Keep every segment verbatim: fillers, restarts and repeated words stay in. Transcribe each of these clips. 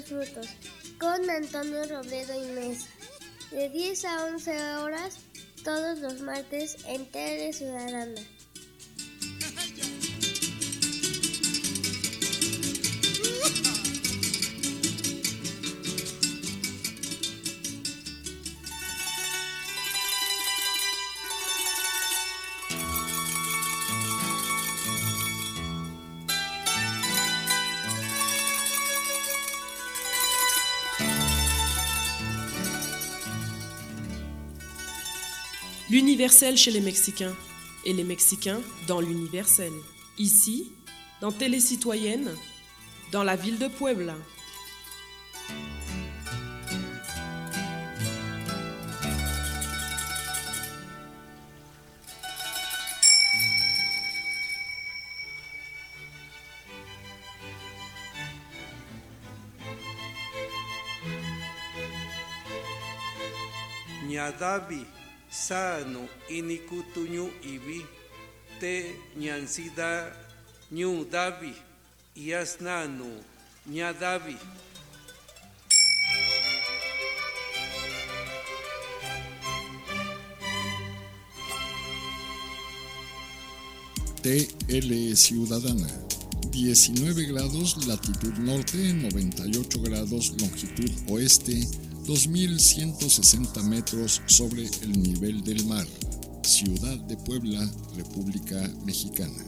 frutos, con Antonio Robledo y Mesa, de diez a once horas, todos los martes en Tele Ciudadana. L'universel chez les Mexicains et les Mexicains dans l'universel. Ici, dans Télé Citoyenne, dans la ville de Puebla. Ñadavi sano inikutuñu ibi te ñansida ñu davi yasnanu ñadavi. T L Ciudadana, diecinueve grados latitud norte, noventa y ocho grados longitud oeste, dos mil ciento sesenta metros sobre el nivel del mar. Ciudad de Puebla, República Mexicana.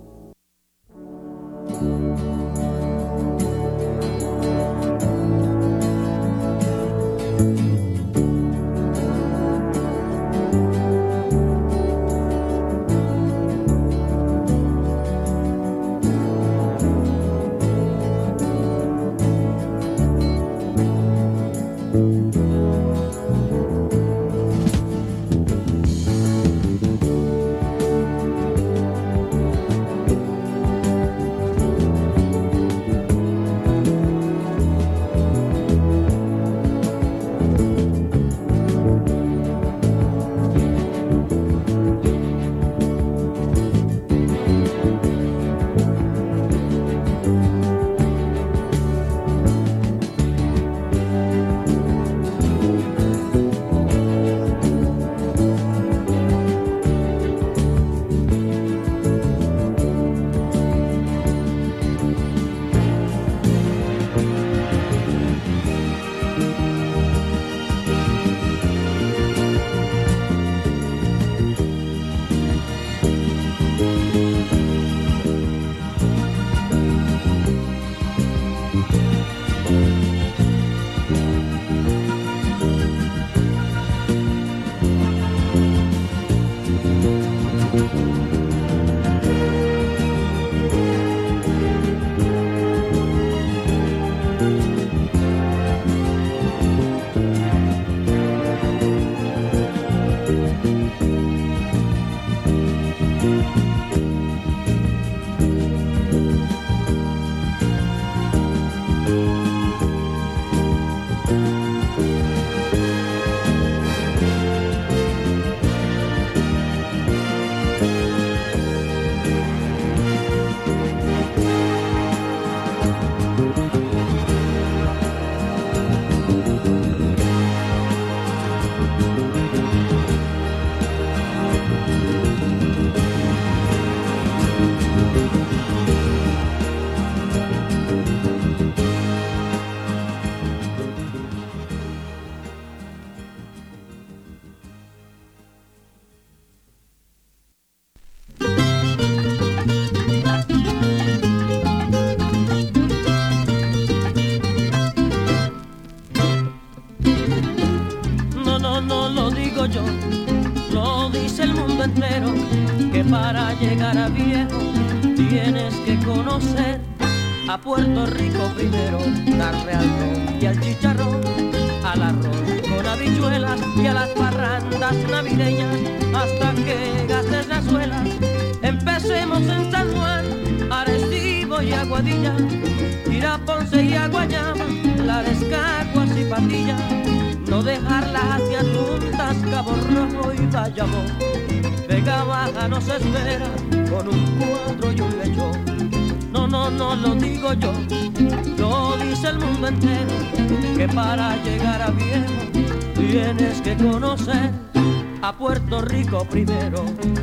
Yo, lo dice el mundo entero, que para llegar a viejo tienes que conocer a Puerto Rico primero, darle al ron y al chicharrón, al arroz con habichuelas y a las parrandas navideñas, hasta que gastes las suelas. Empecemos en San Juan, Arecibo y Aguadilla, ir a Ponce y a Guayama, Lares, Caguas y Patilla, no dejarlas hacia juntas, Cabo Rojo y Bayamón. Vega Baja nos espera con un cuatro y un lechón. No, no, no lo digo yo, lo dice el mundo entero, que para llegar a viejo tienes que conocer a Puerto Rico primero.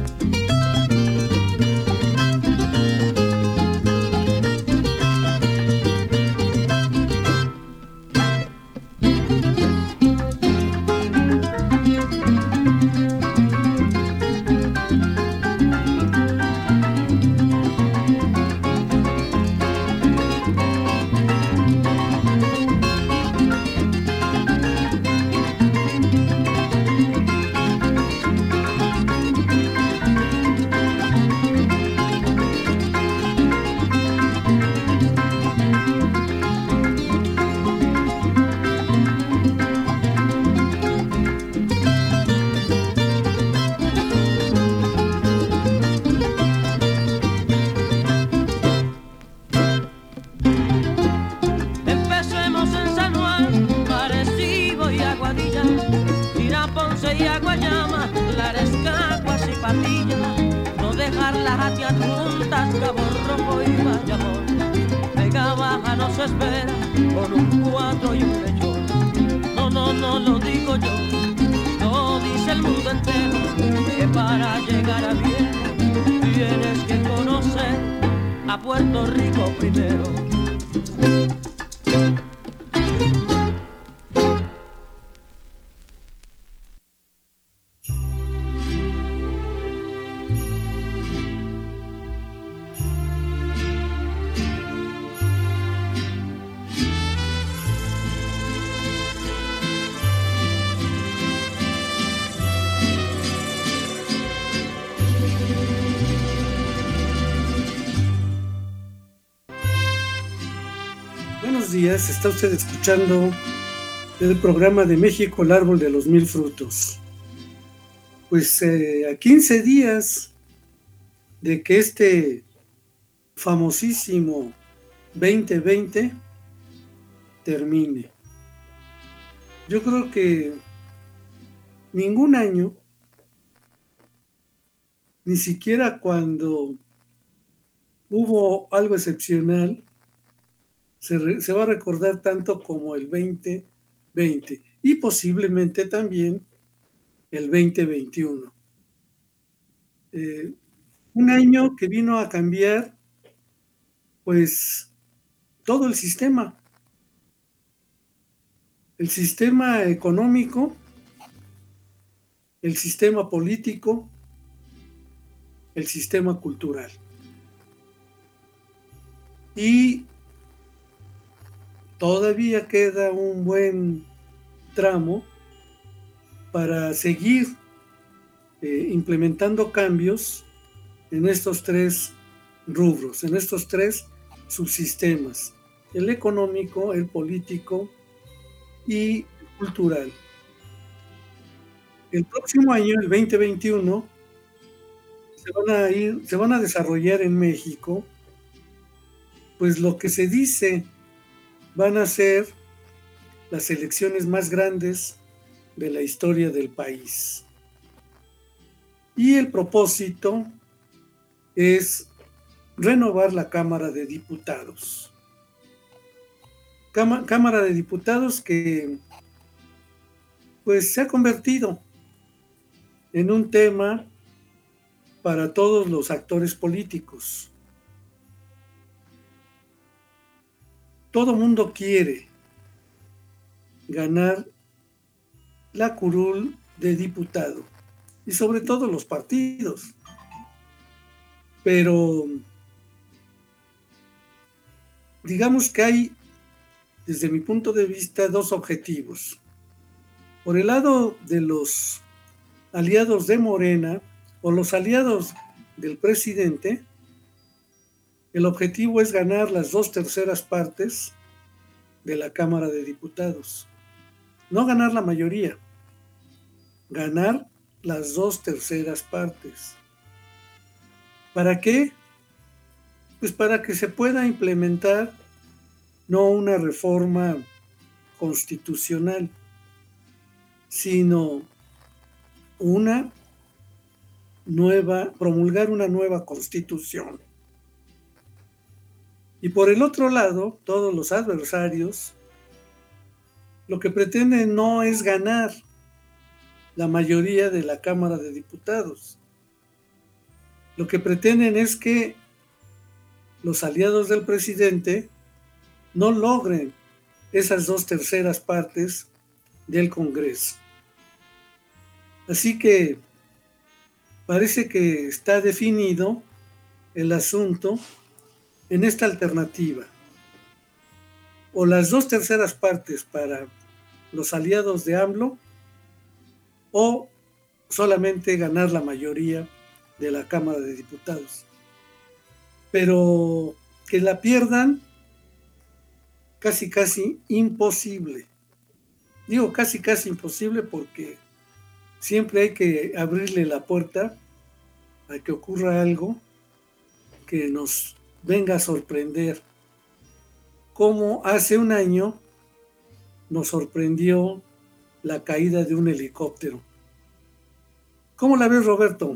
Puerto Rico primero. Buenos días, está usted escuchando el programa de México, el árbol de los mil frutos. Pues eh, a quince días de que este famosísimo veinte veinte termine. Yo creo que ningún año, ni siquiera cuando hubo algo excepcional, Se, re, se va a recordar tanto como el veinte veinte y posiblemente también el veinte veintiuno. Eh, un año que vino a cambiar pues todo el sistema, el sistema económico, el sistema político, el sistema cultural. Y todavía queda un buen tramo para seguir eh, implementando cambios en estos tres rubros, en estos tres subsistemas, el económico, el político y el cultural. El próximo año, el veinte veintiuno, se van a ir, se van a desarrollar en México, pues lo que se dice van a ser las elecciones más grandes de la historia del país. Y el propósito es renovar la Cámara de Diputados. Cámara, Cámara de Diputados que pues se ha convertido en un tema para todos los actores políticos. Todo mundo quiere ganar la curul de diputado y sobre todo los partidos. Pero digamos que hay, desde mi punto de vista, dos objetivos. Por el lado de los aliados de Morena o los aliados del presidente, el objetivo es ganar las dos terceras partes de la Cámara de Diputados. No ganar la mayoría, ganar las dos terceras partes. ¿Para qué? Pues para que se pueda implementar no una reforma constitucional, sino una nueva, promulgar una nueva constitución. Y por el otro lado, todos los adversarios lo que pretenden no es ganar la mayoría de la Cámara de Diputados. Lo que pretenden es que los aliados del presidente no logren esas dos terceras partes del Congreso. Así que parece que está definido el asunto en esta alternativa. O las dos terceras partes para los aliados de AMLO, o solamente ganar la mayoría de la Cámara de Diputados. Pero que la pierdan, casi casi imposible. Digo casi casi imposible porque siempre hay que abrirle la puerta a que ocurra algo que nos venga a sorprender, como hace un año nos sorprendió la caída de un helicóptero. ¿Cómo la ves, Roberto?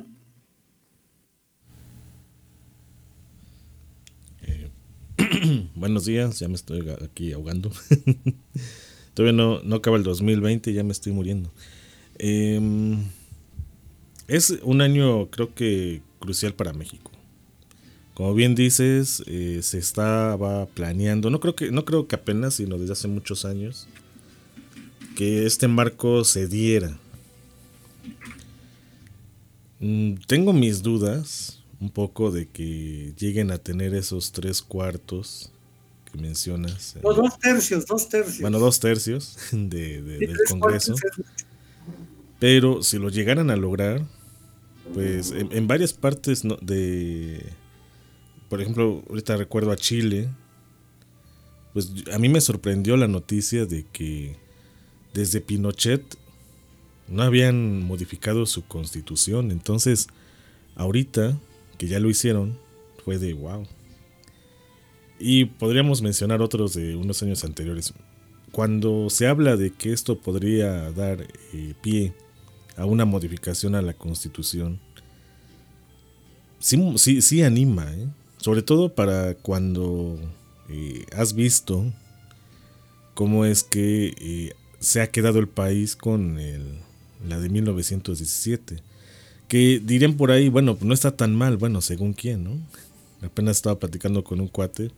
Eh, buenos días, ya me estoy aquí ahogando. Todavía no, no acaba el dos mil veinte y ya me estoy muriendo. Eh, es un año, creo que crucial para México. Como bien dices, eh, se estaba planeando, no creo que no creo que apenas, sino desde hace muchos años, que este marco se diera. Mm, tengo mis dudas un poco de que lleguen a tener esos tres cuartos que mencionas. O dos tercios, dos tercios. Bueno, dos tercios de, de, del Congreso. Pero si lo llegaran a lograr, pues en, en varias partes no, de... Por ejemplo, ahorita recuerdo a Chile, pues a mí me sorprendió la noticia de que desde Pinochet no habían modificado su constitución. Entonces, ahorita que ya lo hicieron, fue de wow. Y podríamos mencionar otros de unos años anteriores. Cuando se habla de que esto podría dar eh, pie a una modificación a la constitución, sí, sí, sí anima, ¿eh? Sobre todo para cuando eh, has visto cómo es que eh, se ha quedado el país con el, la de mil novecientos diecisiete. Que dirían por ahí, bueno, no está tan mal, bueno, según quién, ¿no? Apenas estaba platicando con un cuate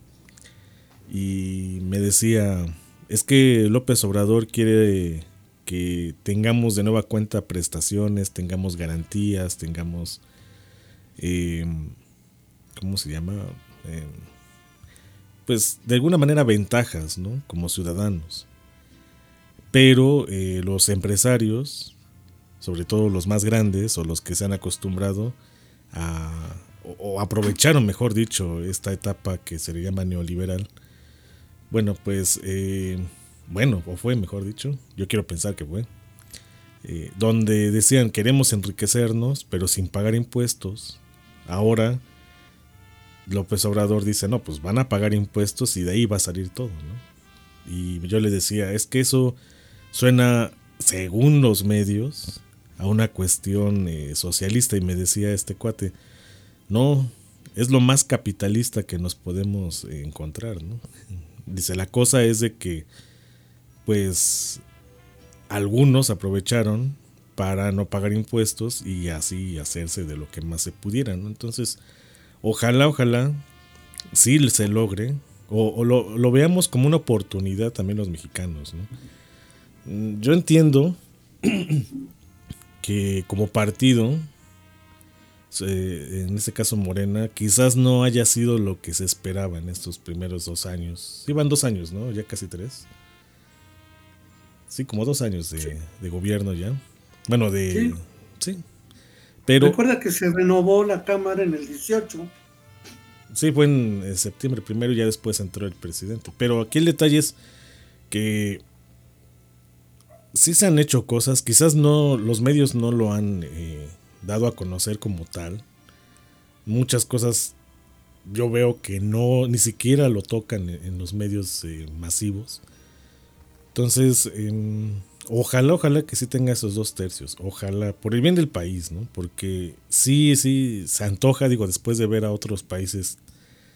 y me decía, es que López Obrador quiere que tengamos de nueva cuenta prestaciones, tengamos garantías, tengamos... Eh, ¿Cómo se llama? Eh, pues de alguna manera ventajas, ¿no? Como ciudadanos. Pero eh, los empresarios, sobre todo los más grandes o los que se han acostumbrado a, o, o aprovecharon, mejor dicho, esta etapa que se le llama neoliberal. Bueno, pues, eh, bueno, o fue, mejor dicho, yo quiero pensar que fue, eh, donde decían queremos enriquecernos, pero sin pagar impuestos. Ahora López Obrador dice, no, pues van a pagar impuestos y de ahí va a salir todo, ¿no? Y yo le decía, es que eso suena, según los medios, a una cuestión eh, socialista. Y me decía este cuate, no, es lo más capitalista que nos podemos eh, encontrar, ¿no? Dice, la cosa es de que, pues, algunos aprovecharon para no pagar impuestos y así hacerse de lo que más se pudiera, ¿no? Entonces, Ojalá, ojalá, sí se logre, o, o lo, lo veamos como una oportunidad también los mexicanos, ¿no? Yo entiendo que como partido, eh, en este caso Morena, quizás no haya sido lo que se esperaba en estos primeros dos años. Sí, van dos años, ¿no? Ya casi tres. Sí, como dos años de, de gobierno ya. Bueno, de... Sí. sí. Pero, recuerda que se renovó la Cámara en el dieciocho. Sí, fue en, en septiembre primero y ya después entró el presidente. Pero aquí el detalle es que sí se han hecho cosas, quizás no, los medios no lo han eh, dado a conocer como tal. Muchas cosas yo veo que no, ni siquiera lo tocan en, en los medios eh, masivos. Entonces, eh, Ojalá, ojalá que sí tenga esos dos tercios. Ojalá, por el bien del país, ¿no? Porque sí, sí, se antoja, digo, después de ver a otros países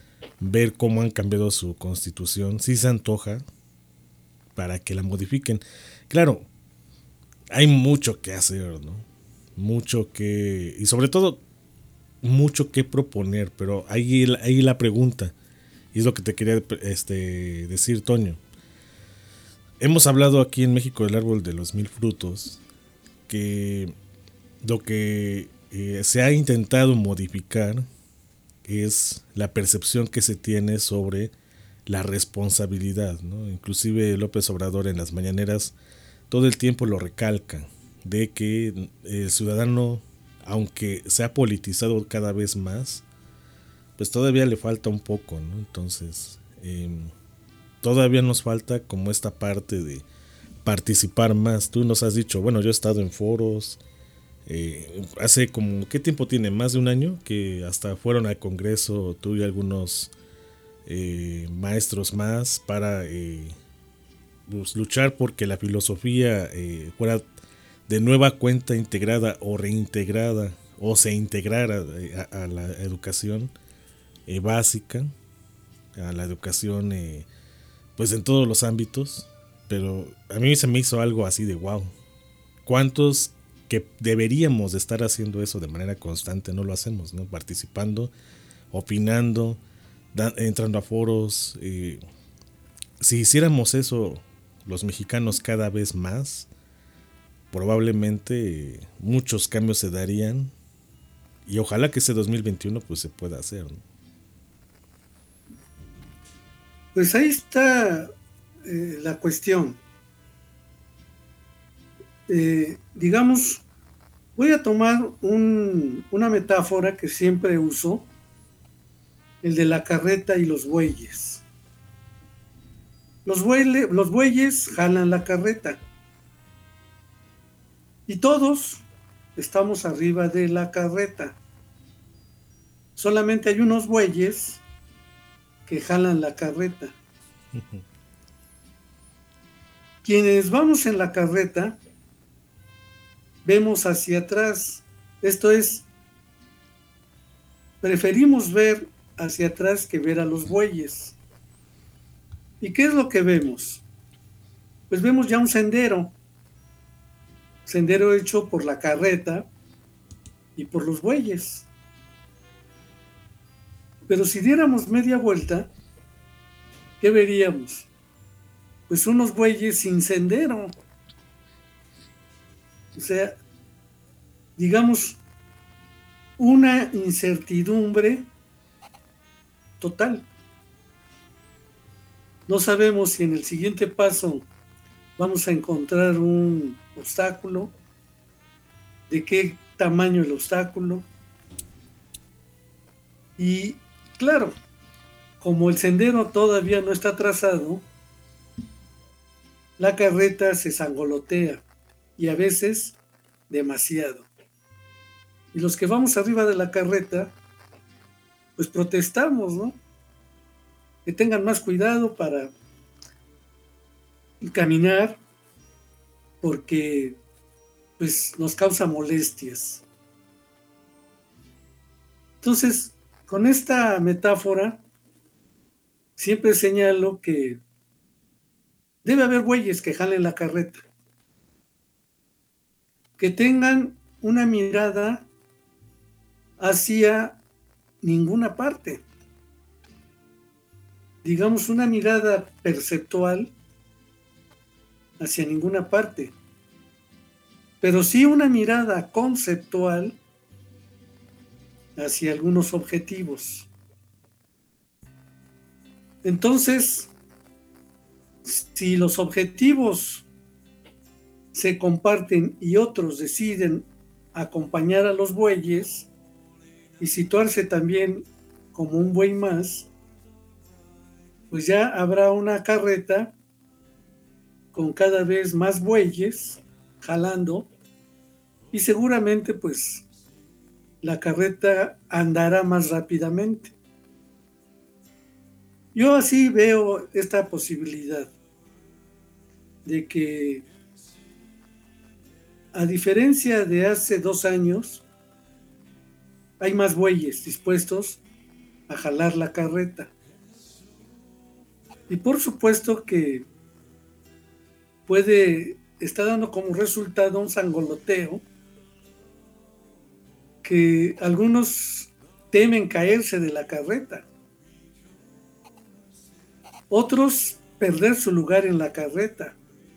ver cómo han cambiado su constitución, sí se antoja para que la modifiquen. Claro, hay mucho que hacer, ¿no? Mucho que... y sobre todo, mucho que proponer, pero ahí, ahí la pregunta, y es lo que te quería este, decir, Toño. Hemos hablado aquí en México del árbol de los mil frutos, que lo que eh, se ha intentado modificar es la percepción que se tiene sobre la responsabilidad, ¿no? Inclusive López Obrador en las mañaneras todo el tiempo lo recalca, de que el ciudadano, aunque se ha politizado cada vez más, pues todavía le falta un poco, ¿no? Entonces, eh, todavía nos falta como esta parte de participar más. Tú nos has dicho, bueno, yo he estado en foros, eh, hace como, ¿qué tiempo tiene? Más de un año que hasta fueron al Congreso tú y algunos eh, maestros más para eh, pues, luchar porque la filosofía eh, fuera de nueva cuenta integrada o reintegrada o se integrara a, a la educación eh, básica, a la educación eh, pues en todos los ámbitos. Pero a mí se me hizo algo así de wow, ¿cuántos que deberíamos de estar haciendo eso de manera constante no lo hacemos, ¿no? Participando, opinando, da, entrando a foros. Eh, si hiciéramos eso los mexicanos cada vez más, probablemente muchos cambios se darían y ojalá que ese dos mil veintiuno pues se pueda hacer, ¿no? Pues ahí está eh, la cuestión. Eh, digamos, voy a tomar un, una metáfora que siempre uso, el de la carreta y los bueyes. Los, bueyes, los bueyes jalan la carreta y todos estamos arriba de la carreta. Solamente hay unos bueyes que jalan la carreta. Quienes vamos en la carreta vemos hacia atrás. Esto es, preferimos ver hacia atrás que ver a los bueyes. ¿Y qué es lo que vemos? Pues vemos ya un sendero. Sendero hecho por la carreta y por los bueyes. Pero si diéramos media vuelta, ¿qué veríamos? Pues unos bueyes sin sendero. O sea, digamos, una incertidumbre total. No sabemos si en el siguiente paso vamos a encontrar un obstáculo, de qué tamaño el obstáculo. Y claro, como el sendero todavía no está trazado, la carreta se sangolotea y a veces demasiado. Y los que vamos arriba de la carreta, pues protestamos, ¿no? Que tengan más cuidado para caminar, porque pues nos causa molestias. Entonces, con esta metáfora, siempre señalo que debe haber bueyes que jalen la carreta, que tengan una mirada hacia ninguna parte. Digamos, una mirada perceptual hacia ninguna parte, pero sí una mirada conceptual hacia algunos objetivos. Entonces, si los objetivos se comparten y otros deciden acompañar a los bueyes y situarse también como un buey más, pues ya habrá una carreta con cada vez más bueyes jalando y seguramente pues la carreta andará más rápidamente. Yo así veo esta posibilidad de que, a diferencia de hace dos años, hay más bueyes dispuestos a jalar la carreta. Y por supuesto que puede estar dando como resultado un sangoloteo que algunos temen caerse de la carreta, otros perder su lugar en la carreta,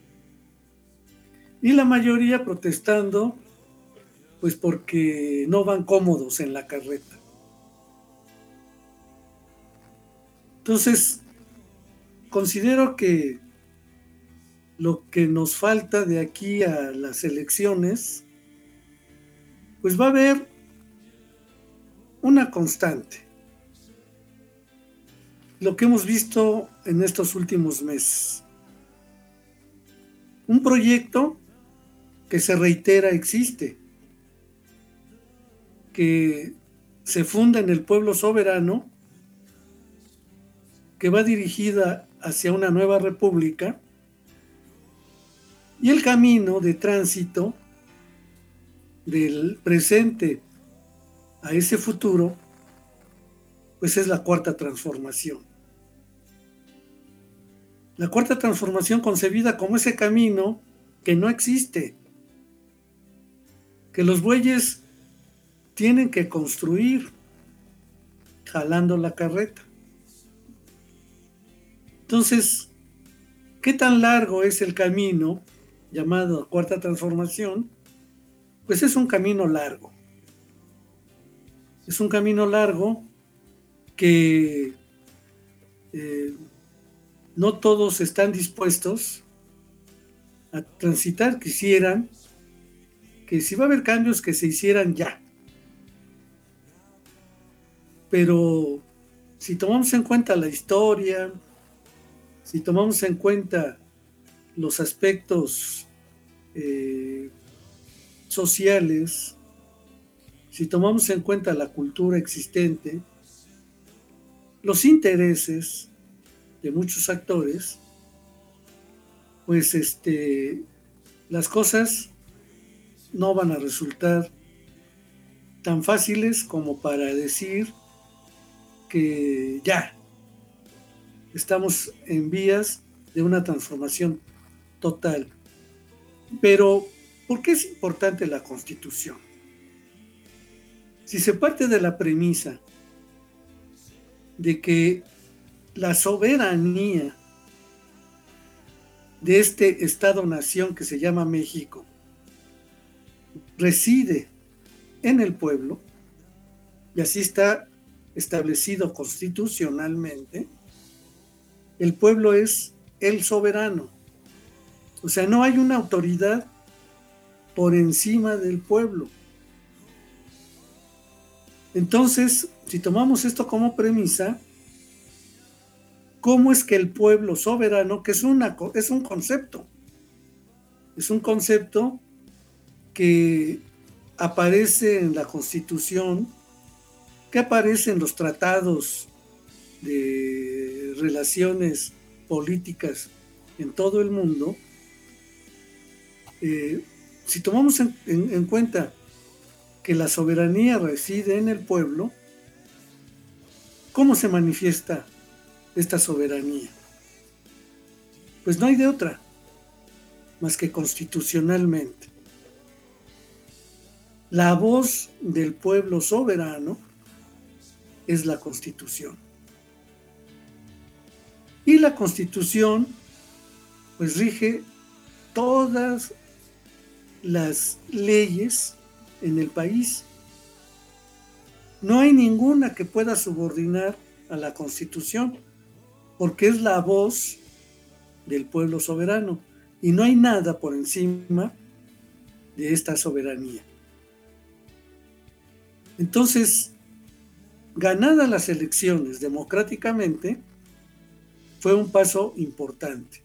y la mayoría protestando pues porque no van cómodos en la carreta. Entonces, considero que lo que nos falta de aquí a las elecciones, pues va a haber una constante. Lo que hemos visto en estos últimos meses. Un proyecto que se reitera existe, que se funda en el pueblo soberano, que va dirigida hacia una nueva república, y el camino de tránsito del presente a ese futuro, pues es la cuarta transformación. La cuarta transformación concebida como ese camino que no existe, que los bueyes tienen que construir jalando la carreta. Entonces, ¿qué tan largo es el camino llamado cuarta transformación? Pues es un camino largo. Es un camino largo que eh, no todos están dispuestos a transitar. Quisieran que si va a haber cambios, que se hicieran ya. Pero si tomamos en cuenta la historia, si tomamos en cuenta los aspectos eh, sociales, si tomamos en cuenta la cultura existente, los intereses de muchos actores, pues este, las cosas no van a resultar tan fáciles como para decir que ya estamos en vías de una transformación total. Pero, ¿por qué es importante la Constitución? Si se parte de la premisa de que la soberanía de este Estado-nación que se llama México reside en el pueblo, y así está establecido constitucionalmente, el pueblo es el soberano. O sea, no hay una autoridad por encima del pueblo. Entonces, si tomamos esto como premisa, ¿cómo es que el pueblo soberano, que es, una, es un concepto, es un concepto que aparece en la Constitución, que aparece en los tratados de relaciones políticas en todo el mundo, eh, si tomamos en, en, en cuenta que la soberanía reside en el pueblo, ¿cómo se manifiesta esta soberanía? Pues no hay de otra, más que constitucionalmente. La voz del pueblo soberano es la Constitución. Y la Constitución, pues rige todas las leyes en el país. No hay ninguna que pueda subordinar a la Constitución, porque es la voz del pueblo soberano, y no hay nada por encima de esta soberanía. Entonces, ganadas las elecciones democráticamente, fue un paso importante.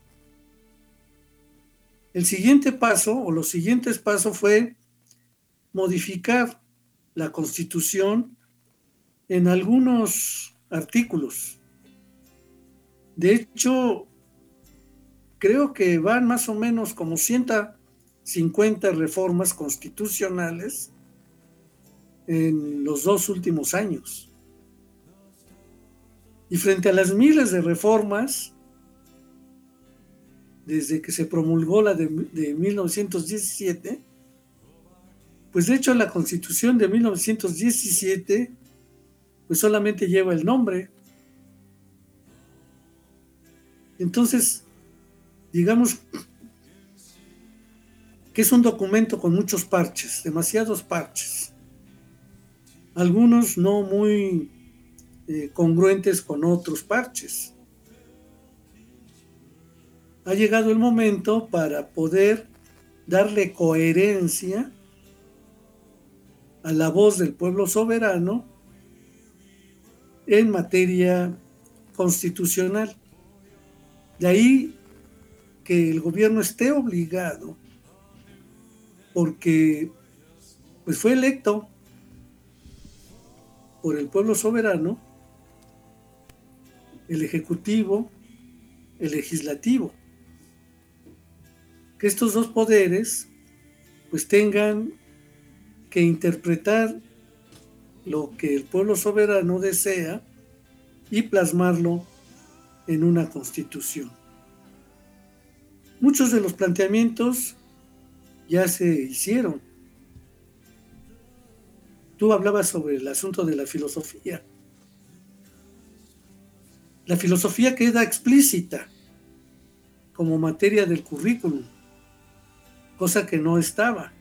El siguiente paso, o los siguientes pasos, fue modificar la Constitución en algunos artículos. De hecho, creo que van más o menos como ciento cincuenta reformas constitucionales en los dos últimos años. Y frente a las miles de reformas, desde que se promulgó la de, de mil novecientos diecisiete, pues de hecho la Constitución de mil novecientos diecisiete pues solamente lleva el nombre. Entonces, digamos que es un documento con muchos parches, demasiados parches, algunos no muy eh, congruentes con otros parches. Ha llegado el momento para poder darle coherencia a la voz del pueblo soberano en materia constitucional. De ahí que el gobierno esté obligado, porque pues fue electo por el pueblo soberano, el ejecutivo, el legislativo, que estos dos poderes pues tengan que interpretar lo que el pueblo soberano desea y plasmarlo en una constitución. Muchos de los planteamientos ya se hicieron. Tú hablabas sobre el asunto de la filosofía. La filosofía queda explícita como materia del currículum, cosa que no estaba.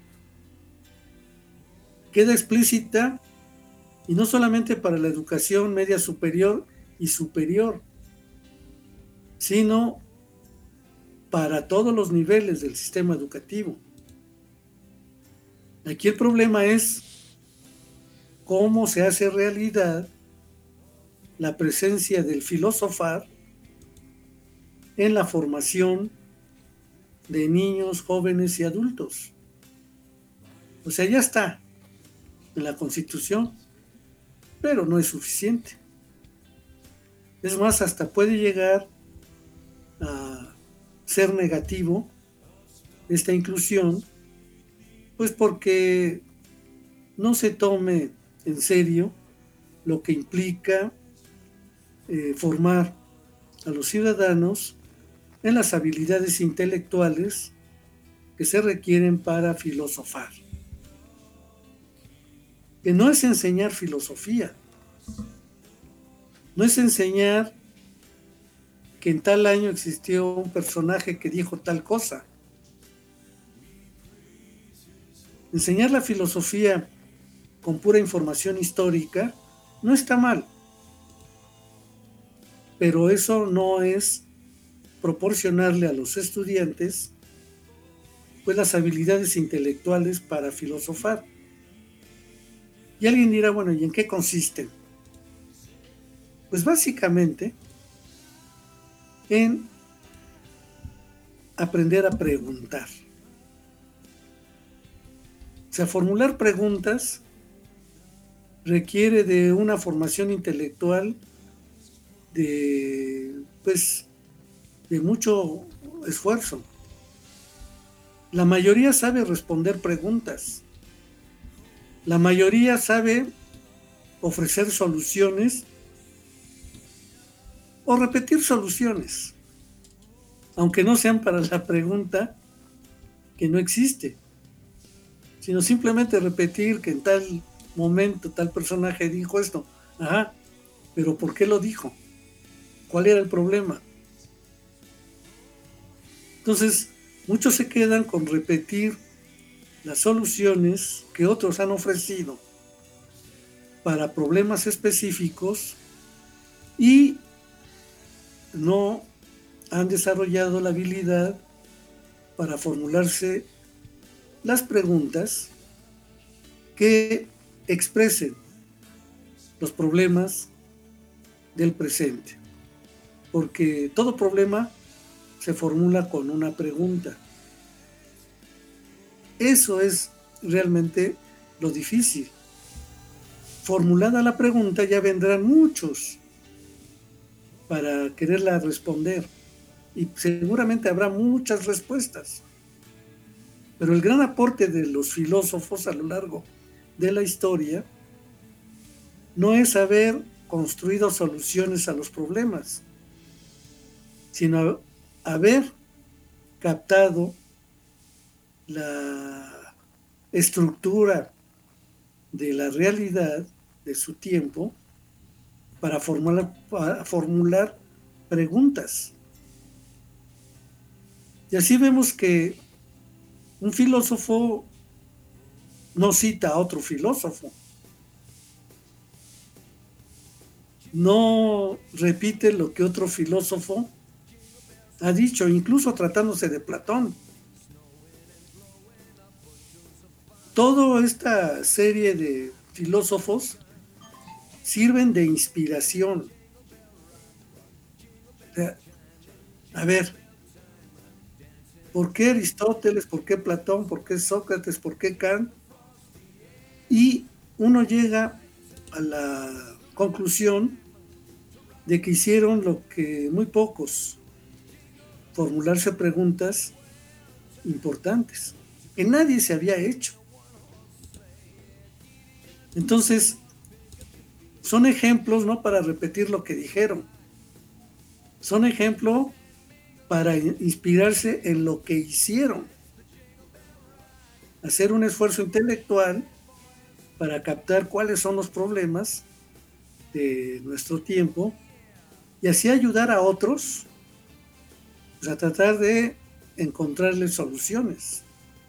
Queda explícita y no solamente para la educación media superior y superior, sino para todos los niveles del sistema educativo. Aquí el problema es cómo se hace realidad la presencia del filosofar en la formación de niños, jóvenes y adultos. O sea, ya está en la Constitución, pero no es suficiente. Es más, hasta puede llegar a ser negativo esta inclusión, pues porque no se tome en serio lo que implica eh, formar a los ciudadanos en las habilidades intelectuales que se requieren para filosofar. Que no es enseñar filosofía, no es enseñar que en tal año existió un personaje que dijo tal cosa. Enseñar la filosofía con pura información histórica no está mal, pero eso no es proporcionarle a los estudiantes pues las habilidades intelectuales para filosofar. Y alguien dirá, bueno, ¿y en qué consisten? Pues básicamente en aprender a preguntar. O sea, formular preguntas requiere de una formación intelectual de, pues, de mucho esfuerzo. La mayoría sabe responder preguntas. La mayoría sabe ofrecer soluciones o repetir soluciones, aunque no sean para la pregunta que no existe, sino simplemente repetir que en tal momento tal personaje dijo esto. Ajá, pero ¿por qué lo dijo? ¿Cuál era el problema? Entonces, muchos se quedan con repetir las soluciones que otros han ofrecido para problemas específicos y no han desarrollado la habilidad para formularse las preguntas que expresen los problemas del presente, porque todo problema se formula con una pregunta. Eso es realmente lo difícil. Formulada la pregunta, ya vendrán muchos para quererla responder y seguramente habrá muchas respuestas. Pero el gran aporte de los filósofos a lo largo de la historia no es haber construido soluciones a los problemas, sino haber captado la estructura de la realidad de su tiempo para formular, para formular preguntas. Y así vemos que un filósofo no cita a otro filósofo, no repite lo que otro filósofo ha dicho, incluso tratándose de Platón. Toda esta serie de filósofos sirven de inspiración. O sea, a ver, ¿por qué Aristóteles? ¿Por qué Platón? ¿Por qué Sócrates? ¿Por qué Kant? Y uno llega a la conclusión de que hicieron lo que muy pocos, formularse preguntas importantes que nadie se había hecho. Entonces, son ejemplos no para repetir lo que dijeron, son ejemplos para inspirarse en lo que hicieron, hacer un esfuerzo intelectual para captar cuáles son los problemas de nuestro tiempo y así ayudar a otros, pues, a tratar de encontrarles soluciones.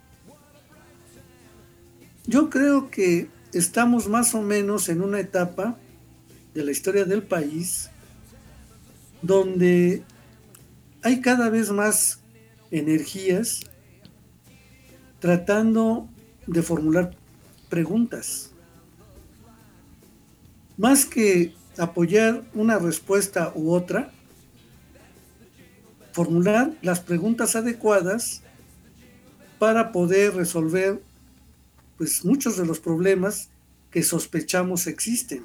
Yo creo que estamos más o menos en una etapa de la historia del país donde hay cada vez más energías tratando de formular preguntas. Más que apoyar una respuesta u otra, formular las preguntas adecuadas para poder resolver pues muchos de los problemas que sospechamos existen.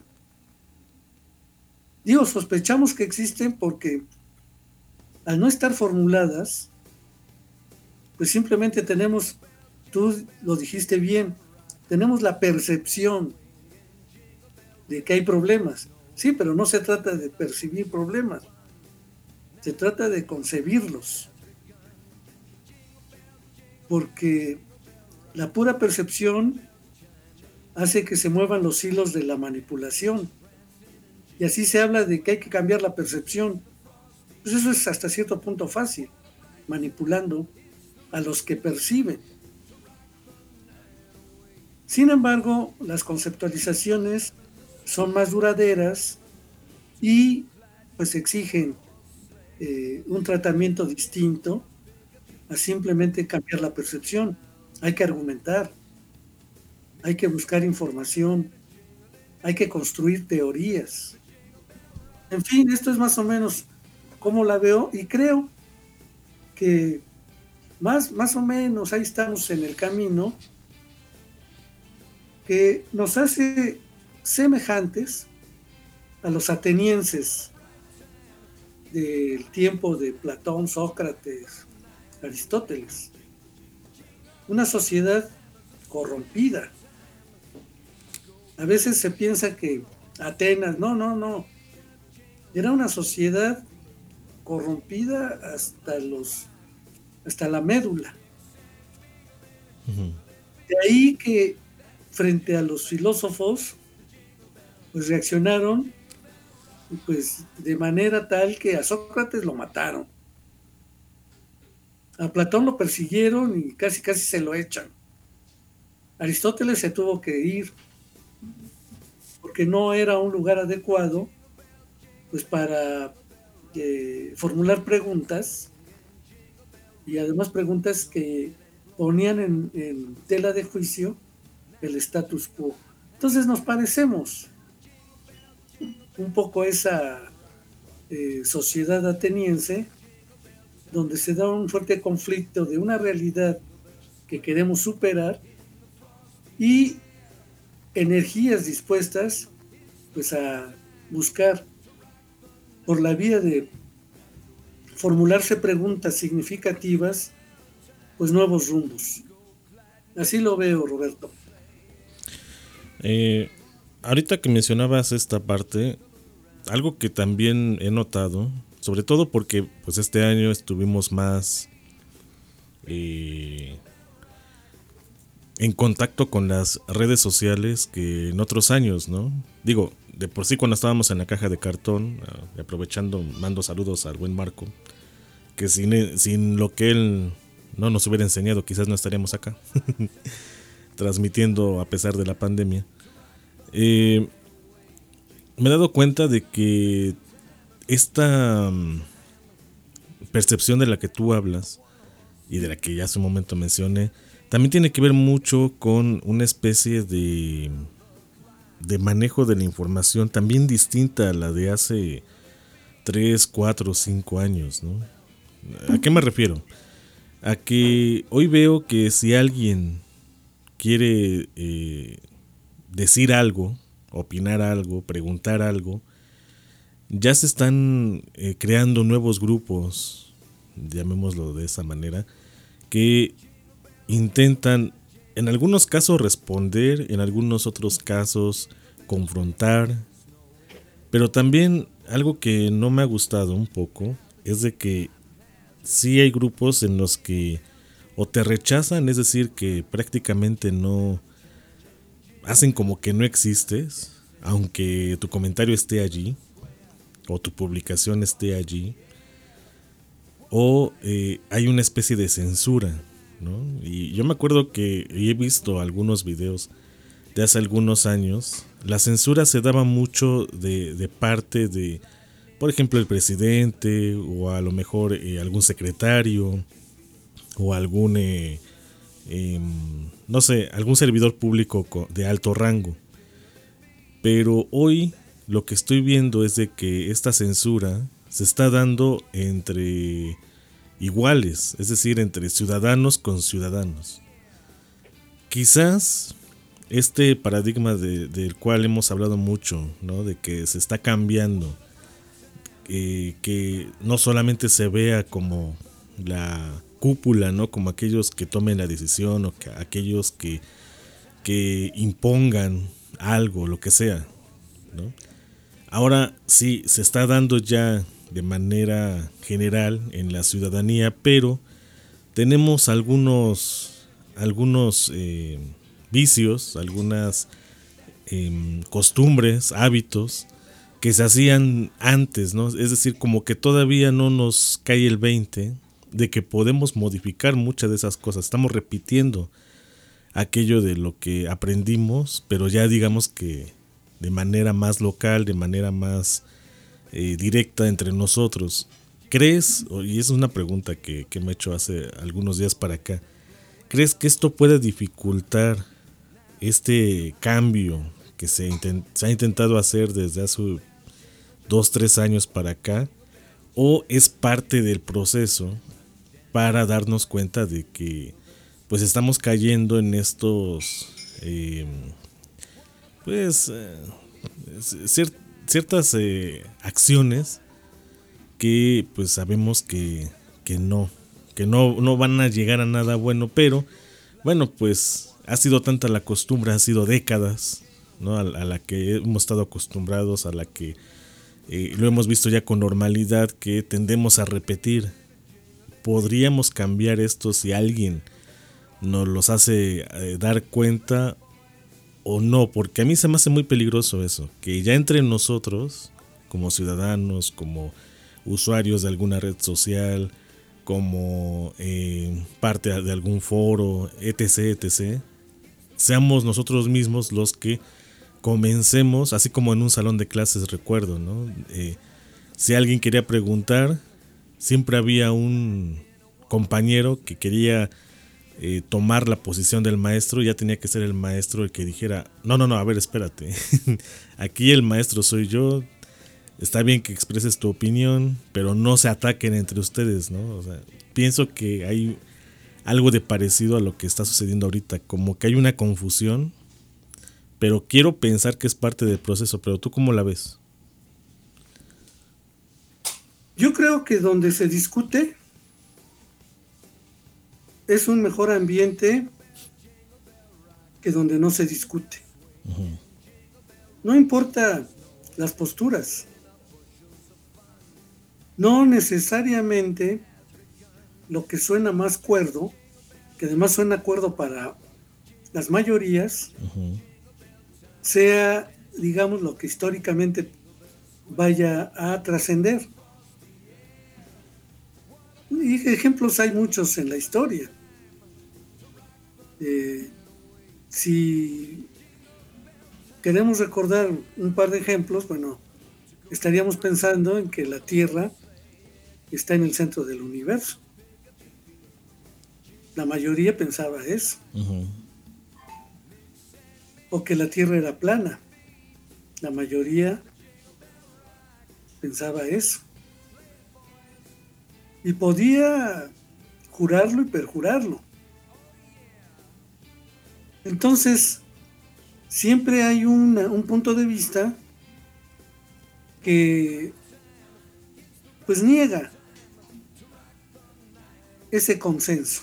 Digo, sospechamos que existen porque al no estar formuladas, pues simplemente tenemos, tú lo dijiste bien, tenemos la percepción de que hay problemas. Sí, pero no se trata de percibir problemas, se trata de concebirlos. Porque la pura percepción hace que se muevan los hilos de la manipulación. Y así se habla de que hay que cambiar la percepción. Pues eso es hasta cierto punto fácil, manipulando a los que perciben. Sin embargo, las conceptualizaciones son más duraderas y pues exigen eh, un tratamiento distinto a simplemente cambiar la percepción. Hay que argumentar, hay que buscar información, hay que construir teorías. En fin, esto es más o menos cómo la veo y creo que más, más o menos ahí estamos en el camino que nos hace semejantes a los atenienses del tiempo de Platón, Sócrates, Aristóteles. Una sociedad corrompida. A veces se piensa que Atenas, no, no, no. Era una sociedad corrompida hasta los, hasta la médula. Uh-huh. De ahí que frente a los filósofos, pues reaccionaron pues de manera tal que a Sócrates lo mataron. A Platón lo persiguieron y casi casi se lo echan. Aristóteles se tuvo que ir porque no era un lugar adecuado pues para eh, formular preguntas y además preguntas que ponían en, en tela de juicio el status quo. Entonces nos parecemos un poco a esa eh, sociedad ateniense donde se da un fuerte conflicto de una realidad que queremos superar y energías dispuestas pues a buscar por la vía de formularse preguntas significativas pues nuevos rumbos. Así lo veo, Roberto. Eh, ahorita que mencionabas esta parte, algo que también he notado, sobre todo porque pues este año estuvimos más eh, en contacto con las redes sociales que en otros años, ¿no? Digo, de por sí cuando estábamos en la caja de cartón, uh, aprovechando, mando saludos al buen Marco, que sin, sin lo que él no nos hubiera enseñado, quizás no estaríamos acá, transmitiendo a pesar de la pandemia. Eh, me he dado cuenta de que esta um, percepción de la que tú hablas y de la que ya hace un momento mencioné, también tiene que ver mucho con una especie de, de manejo de la información también distinta a la de hace tres, cuatro, cinco años, ¿no? ¿A qué me refiero? A que hoy veo que si alguien quiere eh, decir algo, opinar algo, preguntar algo, ya se están eh, creando nuevos grupos, llamémoslo de esa manera, que intentan en algunos casos responder, en algunos otros casos confrontar, pero también algo que no me ha gustado un poco es de que sí hay grupos en los que o te rechazan, es decir, que prácticamente no hacen como que no existes, aunque tu comentario esté allí o tu publicación esté allí, o eh, hay una especie de censura, ¿no? Y yo me acuerdo que he visto algunos videos de hace algunos años. La censura se daba mucho de, de parte de, por ejemplo, el presidente, o a lo mejor eh, algún secretario, o algún eh, eh, no sé, algún servidor público de alto rango. Pero hoy lo que estoy viendo es de que esta censura se está dando entre iguales, es decir, entre ciudadanos con ciudadanos. Quizás este paradigma de, del cual hemos hablado mucho, ¿no? De que se está cambiando, eh, que no solamente se vea como la cúpula, ¿no? Como aquellos que tomen la decisión, o que aquellos que, que impongan algo, lo que sea, ¿no? Ahora sí se está dando ya de manera general en la ciudadanía, pero tenemos algunos algunos eh, vicios, algunas eh, costumbres, hábitos que se hacían antes, ¿no? Es decir, como que todavía no nos cae el veinte de que podemos modificar muchas de esas cosas. Estamos repitiendo aquello de lo que aprendimos, pero ya digamos que de manera más local, de manera más eh, directa entre nosotros. ¿Crees, y es una pregunta que, que me he hecho hace algunos días para acá, ¿crees que esto puede dificultar este cambio que se, intent, se ha intentado hacer desde hace dos, tres años para acá? ¿O es parte del proceso para darnos cuenta de que pues estamos cayendo en estos eh, pues eh, cier, ciertas eh, acciones que pues sabemos que, que no que no, no van a llegar a nada bueno, pero bueno, pues ha sido tanta la costumbre, ha sido décadas, ¿no? a, a la que hemos estado acostumbrados, a la que eh, lo hemos visto ya con normalidad, que tendemos a repetir. ¿Podríamos cambiar esto si alguien nos los hace eh, dar cuenta o no? Porque a mí se me hace muy peligroso eso, que ya entre nosotros, como ciudadanos, como usuarios de alguna red social, como eh, parte de algún foro, etc, etc, seamos nosotros mismos los que comencemos, así como en un salón de clases, recuerdo, ¿no? Eh, si alguien quería preguntar, siempre había un compañero que quería eh, tomar la posición del maestro, y ya tenía que ser el maestro el que dijera, no, no, no, a ver, espérate, aquí el maestro soy yo, está bien que expreses tu opinión, pero no se ataquen entre ustedes, ¿no? O sea, pienso que hay algo de parecido a lo que está sucediendo ahorita, como que hay una confusión, pero quiero pensar que es parte del proceso. Pero ¿tú cómo la ves? Yo creo que donde se discute es un mejor ambiente que donde no se discute. Uh-huh. No importa las posturas. No necesariamente lo que suena más cuerdo, que además suena cuerdo para las mayorías, uh-huh. sea, digamos, lo que históricamente vaya a trascender. Y ejemplos hay muchos en la historia. Eh, si queremos recordar un par de ejemplos, bueno, estaríamos pensando en que la Tierra está en el centro del universo. La mayoría pensaba eso. Uh-huh. O que la Tierra era plana. La mayoría pensaba eso. Y podía jurarlo y perjurarlo. Entonces, siempre hay una, un punto de vista que pues niega ese consenso.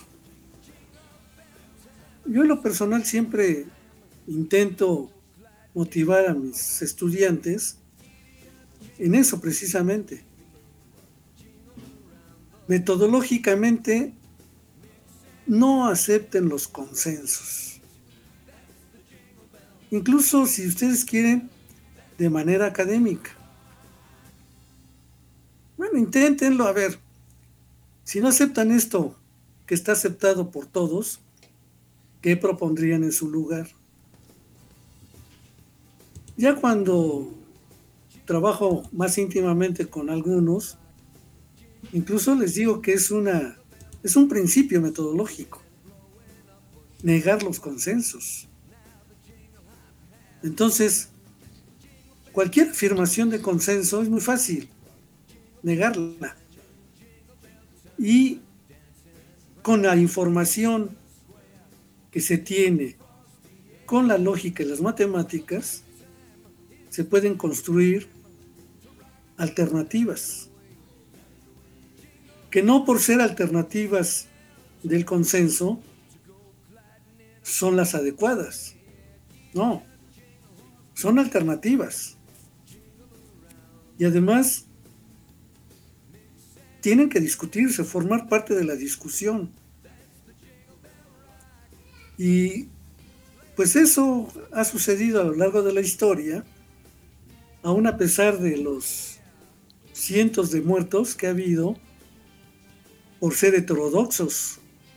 Yo en lo personal siempre intento motivar a mis estudiantes en eso precisamente. Metodológicamente, no acepten los consensos. Incluso si ustedes quieren, de manera académica. Bueno, inténtenlo, a ver. Si no aceptan esto, que está aceptado por todos, ¿qué propondrían en su lugar? Ya cuando trabajo más íntimamente con algunos, incluso les digo que es una, es un principio metodológico, negar los consensos. Entonces, cualquier afirmación de consenso es muy fácil negarla. Y con la información que se tiene, con la lógica y las matemáticas, se pueden construir alternativas. Que no por ser alternativas del consenso son las adecuadas. No, son alternativas. Y además tienen que discutirse, formar parte de la discusión. Y pues eso ha sucedido a lo largo de la historia, aún a pesar de los cientos de muertos que ha habido por ser heterodoxos.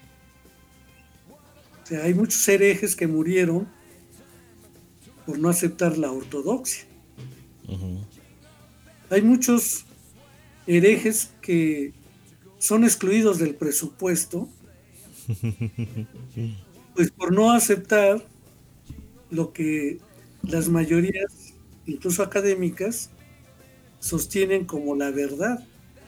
O sea, hay muchos herejes que murieron por no aceptar la ortodoxia. Uh-huh. Hay muchos herejes que son excluidos del presupuesto, pues por no aceptar lo que las mayorías, incluso académicas, sostienen como la verdad.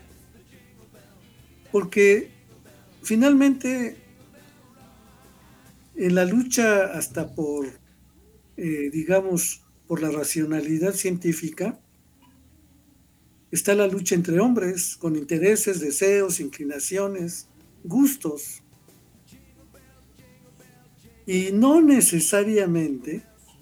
Porque finalmente en la lucha hasta por, eh, digamos, por la racionalidad científica, está la lucha entre hombres con intereses, deseos, inclinaciones, gustos. Y no necesariamente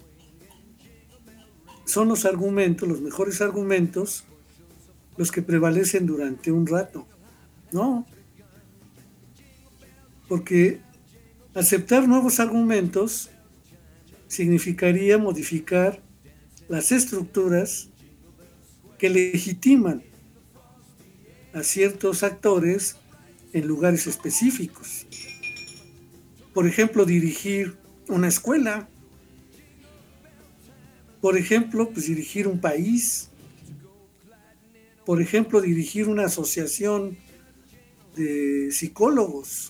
son los argumentos, los mejores argumentos, los que prevalecen durante un rato. No. Porque aceptar nuevos argumentos significaría modificar las estructuras que legitiman a ciertos actores en lugares específicos. Por ejemplo, dirigir una escuela. Por ejemplo, pues dirigir un país. Por ejemplo, dirigir una asociación de psicólogos.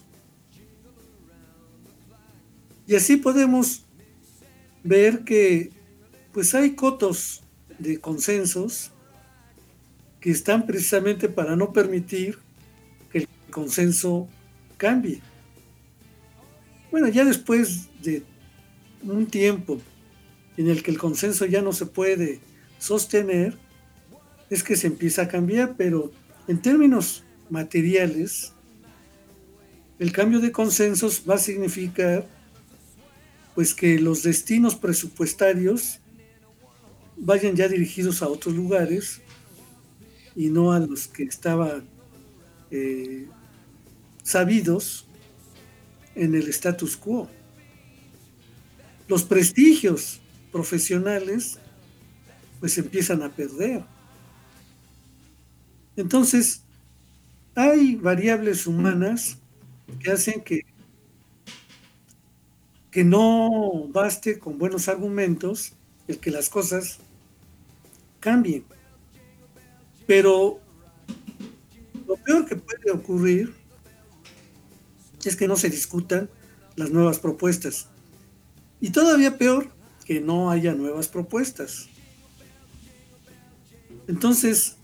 Y así podemos ver que pues hay cotos de consensos que están precisamente para no permitir que el consenso cambie. Bueno, ya después de un tiempo en el que el consenso ya no se puede sostener, es que se empieza a cambiar, pero en términos materiales, el cambio de consensos va a significar pues que los destinos presupuestarios vayan ya dirigidos a otros lugares y no a los que estaba eh, sabidos en el status quo. Los prestigios profesionales pues empiezan a perder. Entonces, hay variables humanas que hacen que, que no baste con buenos argumentos el que las cosas cambien. Pero lo peor que puede ocurrir es que no se discutan las nuevas propuestas. Y todavía peor, que no haya nuevas propuestas. Entonces,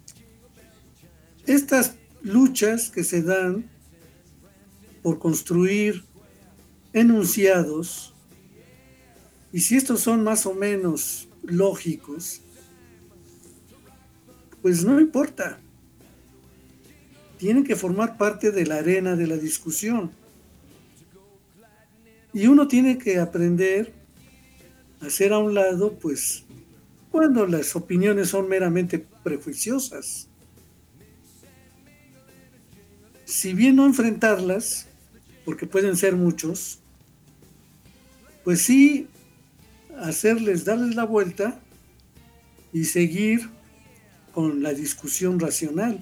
estas luchas que se dan por construir enunciados, y si estos son más o menos lógicos, pues no importa. Tienen que formar parte de la arena de la discusión. Y uno tiene que aprender a hacer a un lado, pues, cuando las opiniones son meramente prejuiciosas. Si bien no enfrentarlas, porque pueden ser muchos, pues sí hacerles, darles la vuelta y seguir con la discusión racional.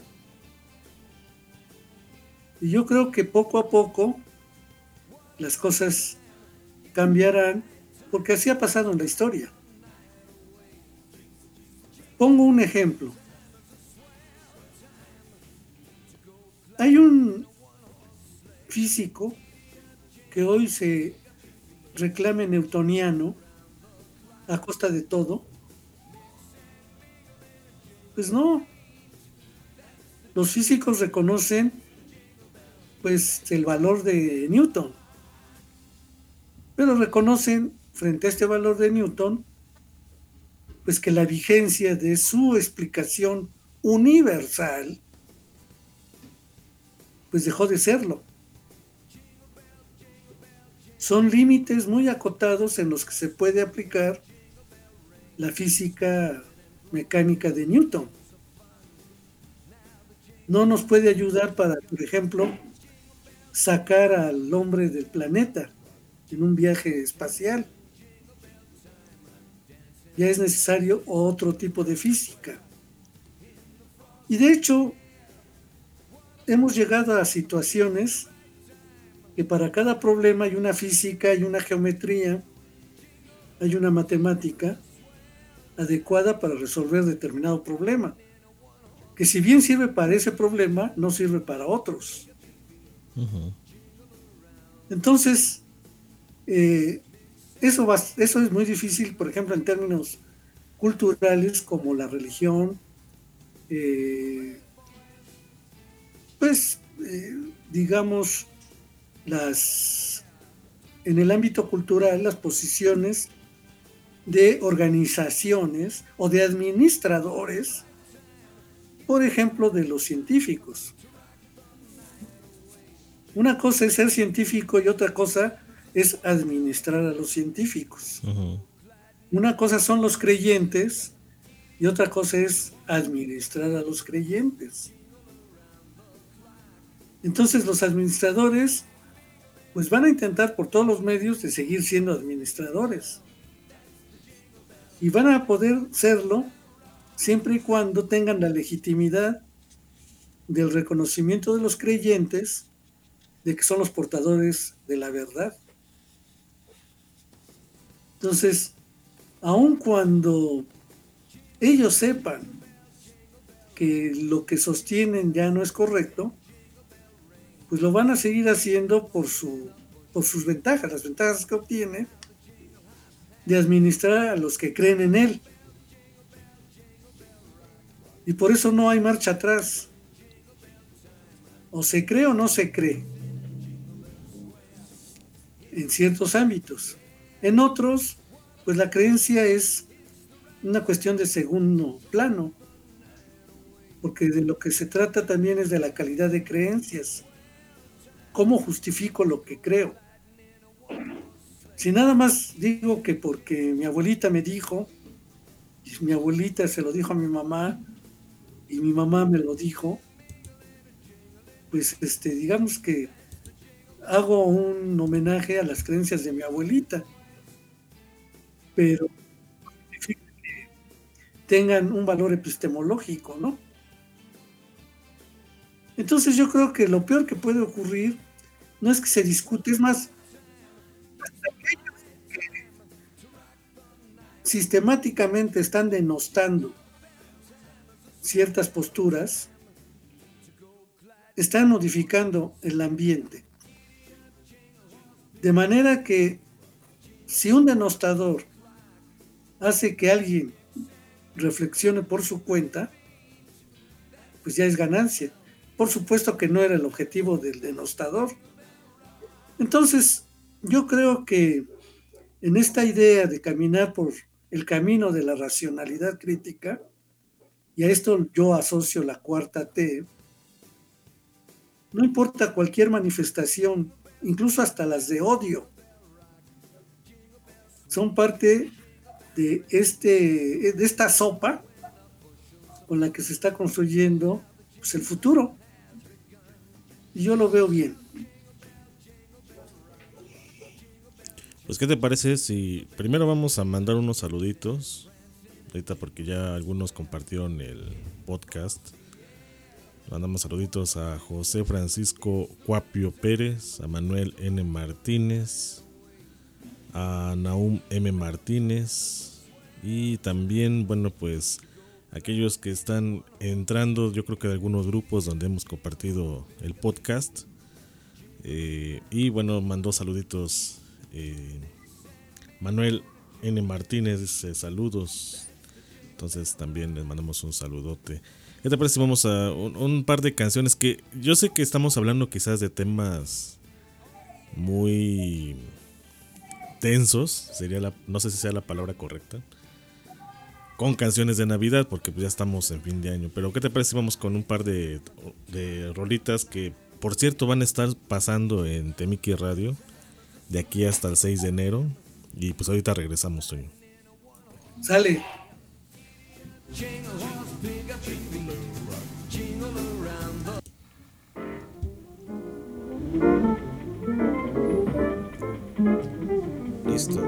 Y yo creo que poco a poco las cosas cambiarán, porque así ha pasado en la historia. Pongo un ejemplo. Hay un físico que hoy se reclame newtoniano a costa de todo. Pues no. Los físicos reconocen pues el valor de Newton, pero reconocen frente a este valor de Newton pues que la vigencia de su explicación universal pues dejó de serlo. Son límites muy acotados en los que se puede aplicar la física mecánica de Newton. No nos puede ayudar para, por ejemplo, sacar al hombre del planeta en un viaje espacial. Ya es necesario otro tipo de física. Y de hecho, hemos llegado a situaciones que para cada problema hay una física, hay una geometría, hay una matemática adecuada para resolver determinado problema, que si bien sirve para ese problema, no sirve para otros. Uh-huh. Entonces, eh, eso, va, eso es muy difícil, por ejemplo, en términos culturales como la religión, eh, pues, eh, digamos, las, en el ámbito cultural, las posiciones de organizaciones o de administradores, por ejemplo, de los científicos. Una cosa es ser científico y otra cosa es administrar a los científicos. Uh-huh. Una cosa son los creyentes y otra cosa es administrar a los creyentes. Entonces los administradores pues van a intentar por todos los medios de seguir siendo administradores. Y van a poder serlo siempre y cuando tengan la legitimidad del reconocimiento de los creyentes de que son los portadores de la verdad. Entonces, aun cuando ellos sepan que lo que sostienen ya no es correcto, pues lo van a seguir haciendo por su, por sus ventajas, las ventajas que obtienen de administrar a los que creen en él. Y por eso no hay marcha atrás. O se cree o no se cree. En ciertos ámbitos. En otros, pues la creencia es una cuestión de segundo plano. Porque de lo que se trata también es de la calidad de creencias. ¿Cómo justifico lo que creo? Si nada más digo que porque mi abuelita me dijo, y mi abuelita se lo dijo a mi mamá, y mi mamá me lo dijo, pues este, digamos que hago un homenaje a las creencias de mi abuelita, pero significa que tengan un valor epistemológico, ¿no? Entonces yo creo que lo peor que puede ocurrir no es que se discute, es más, hasta aquellos que sistemáticamente están denostando ciertas posturas, están modificando el ambiente. De manera que si un denostador hace que alguien reflexione por su cuenta, pues ya es ganancia. Por supuesto que no era el objetivo del denostador. Entonces, yo creo que en esta idea de caminar por el camino de la racionalidad crítica, y a esto yo asocio la cuarta T, no importa cualquier manifestación, incluso hasta las de odio, son parte de, este, de esta sopa con la que se está construyendo pues, el futuro. Y yo lo veo bien. Pues, ¿qué te parece si primero vamos a mandar unos saluditos? Ahorita porque ya algunos compartieron el podcast. Mandamos saluditos a José Francisco Cuapio Pérez, a Manuel N. Martínez, a Nahum M. Martínez y también, bueno, pues aquellos que están entrando, yo creo que de algunos grupos donde hemos compartido el podcast. Eh, y bueno, mandó saluditos eh, Manuel N. Martínez, dice saludos. Entonces también les mandamos un saludote. ¿Qué te parece si vamos a un, un par de canciones que yo sé que estamos hablando quizás de temas muy tensos, sería la, no sé si sea la palabra correcta, con canciones de Navidad porque pues ya estamos en fin de año, pero ¿qué te parece si vamos con un par de, de rolitas que por cierto van a estar pasando en Temiki Radio de aquí hasta el seis de enero y pues ahorita regresamos, Toño? Sale. Listo.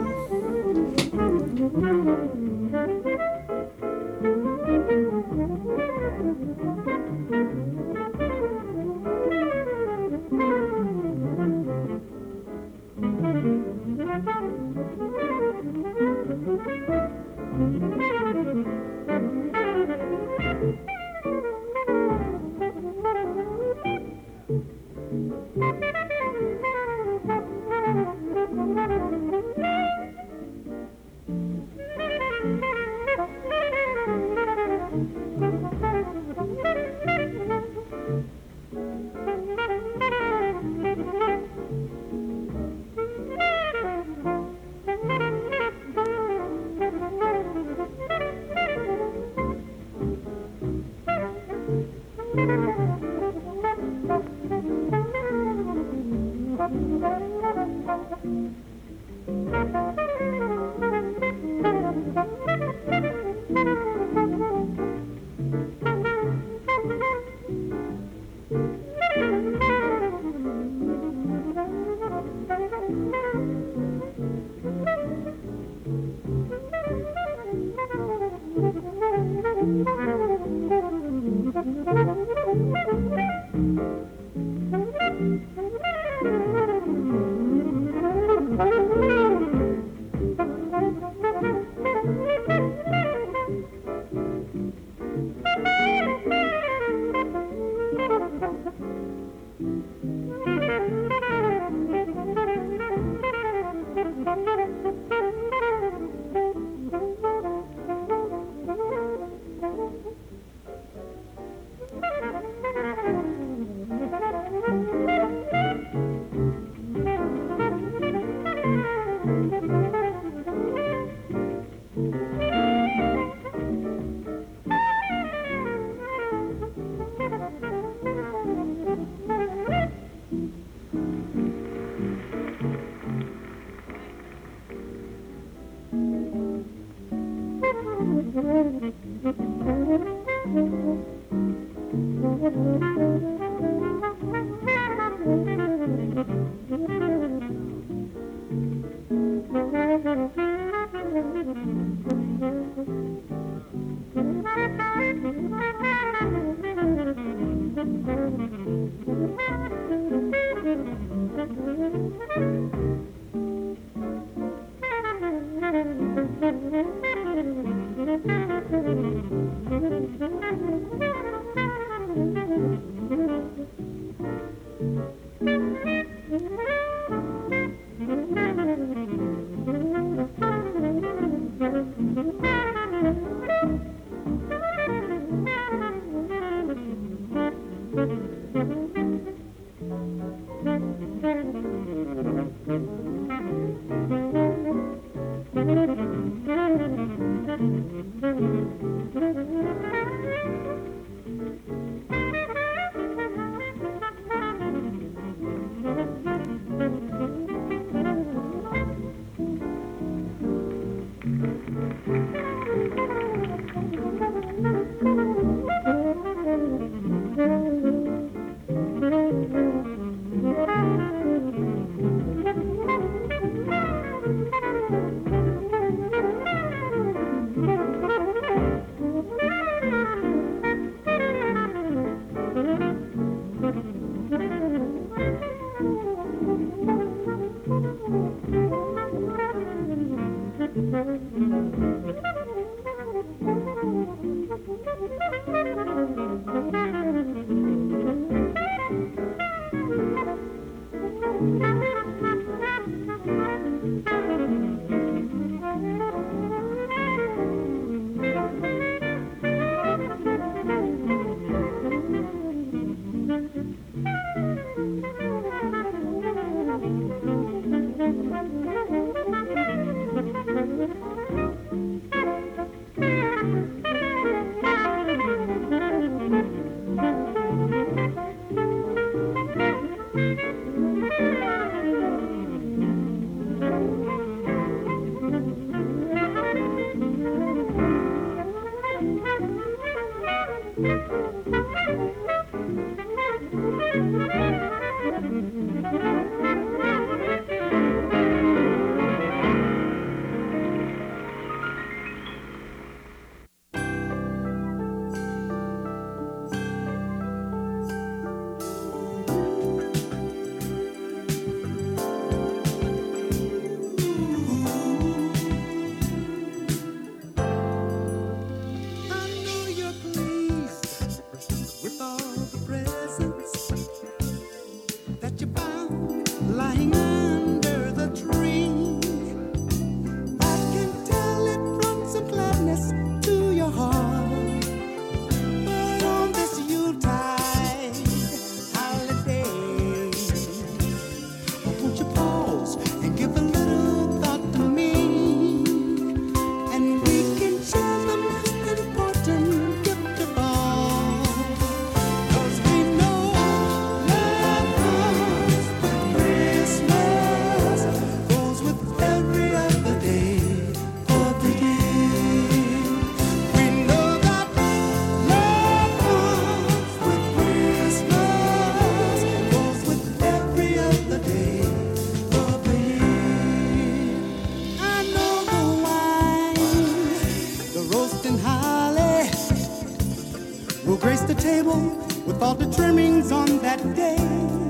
With all the trimmings on that day,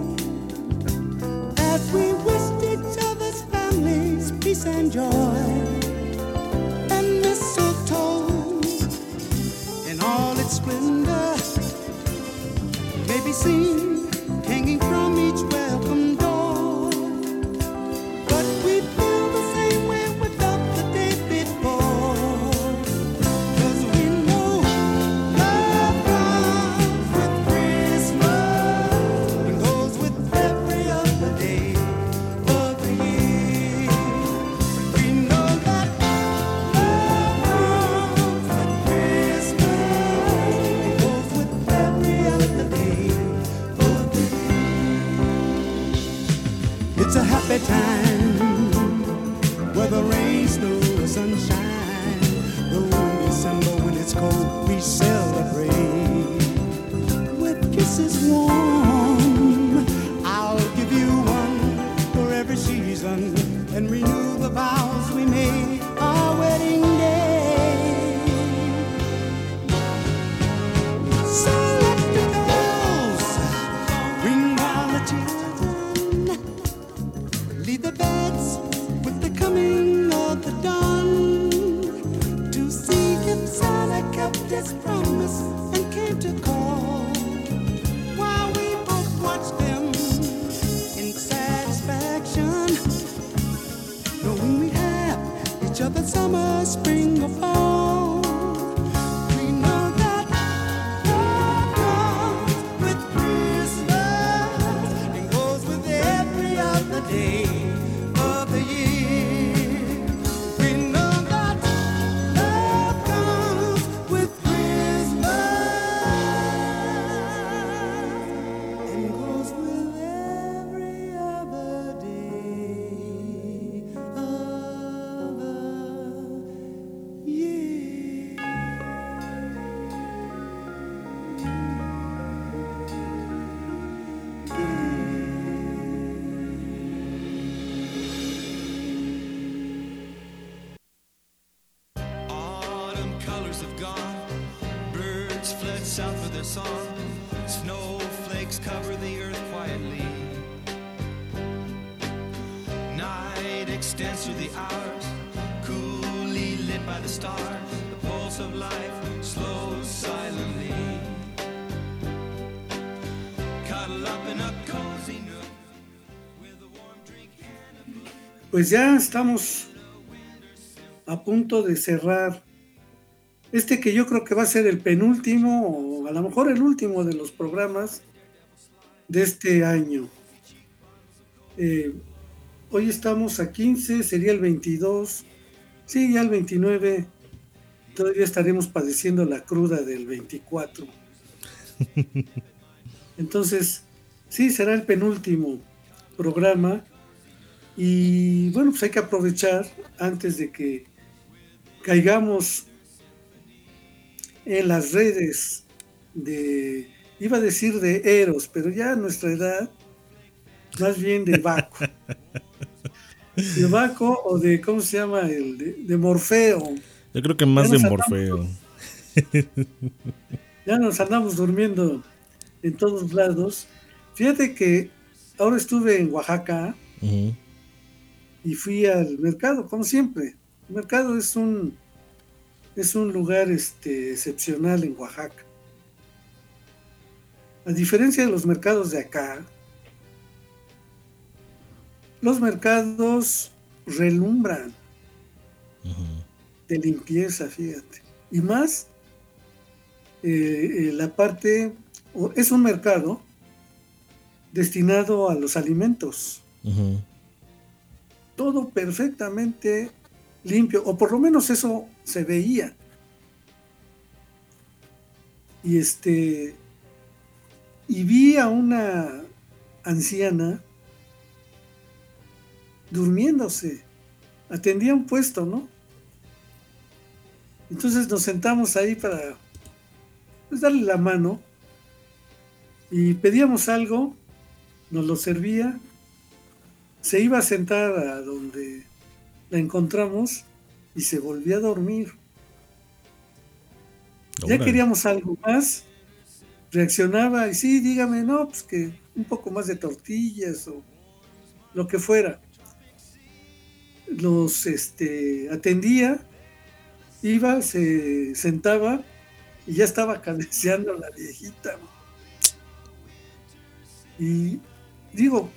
as we wished each other's families peace and joy, and mistletoe in all its splendor may be seen hanging from each welcome door. But we feel the same way without the day before, 'cause we know love comes with Christmas and goes with every other day of the year. We know that love comes with Christmas and goes with every other day of the year. It's a happy time, whether rain, snow, or sunshine. Though in December when it's cold, we celebrate with kisses warm his promise and came to call. While we both watched them in satisfaction, knowing we have each other summer, spring or fall. We know that love comes with Christmas and goes with every other day of the year. We know that love comes with Christmas and goes with every other day of the year. Autumn colors have gone. Birds fled south for their song. Snowflakes cover the earth quietly. Night extends through the hours, coolly lit by the stars. The pulse of life slows silently. Cuddle up in a cozy nook with a warm drink and a book. Pues ya estamos a punto de cerrar este que yo creo que va a ser el penúltimo o a lo mejor el último de los programas de este año. Eh, hoy estamos a quince, sería el veintidós, sí, ya el veintinueve, todavía estaremos padeciendo la cruda del veinticuatro. Entonces, sí, será el penúltimo programa y bueno, pues hay que aprovechar antes de que caigamos en las redes de, iba a decir de Eros, pero ya a nuestra edad, más bien de Baco. De Baco o de, ¿cómo se llama? El de, de Morfeo. Yo creo que más de nos Morfeo. andamos- Ya nos andamos durmiendo en todos lados. Fíjate que ahora estuve en Oaxaca Ujú. y fui al mercado, como siempre. El mercado es un es un lugar este, excepcional en Oaxaca. A diferencia de los mercados de acá, los mercados relumbran de limpieza, fíjate. Y más, eh, eh, la parte, o- es un mercado destinado a los alimentos. Ujú. Todo perfectamente limpio, o por lo menos eso se veía. Y este, y vi a una anciana durmiéndose, atendía un puesto, ¿no? Entonces nos sentamos ahí para pues, darle la mano y pedíamos algo, nos lo servía, se iba a sentar a donde la encontramos y se volvía a dormir. Ya Órale. queríamos algo más, reaccionaba y sí, dígame, no, pues que un poco más de tortillas o lo que fuera. Los este, atendía, iba, se sentaba y ya estaba cabeceando la viejita. Y digo,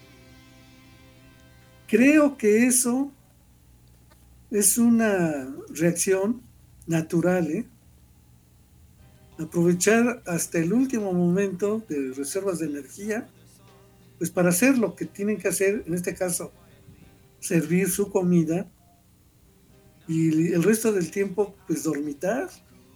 creo que eso es una reacción natural, ¿eh? Aprovechar hasta el último momento de reservas de energía, pues para hacer lo que tienen que hacer, en este caso, servir su comida y el resto del tiempo, pues dormitar.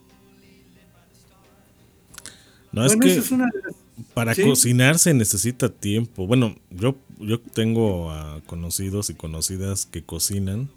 No, es Bueno, que eso es una de las- para ¿sí? cocinar se necesita tiempo. Bueno, yo, yo tengo a conocidos y conocidas que cocinan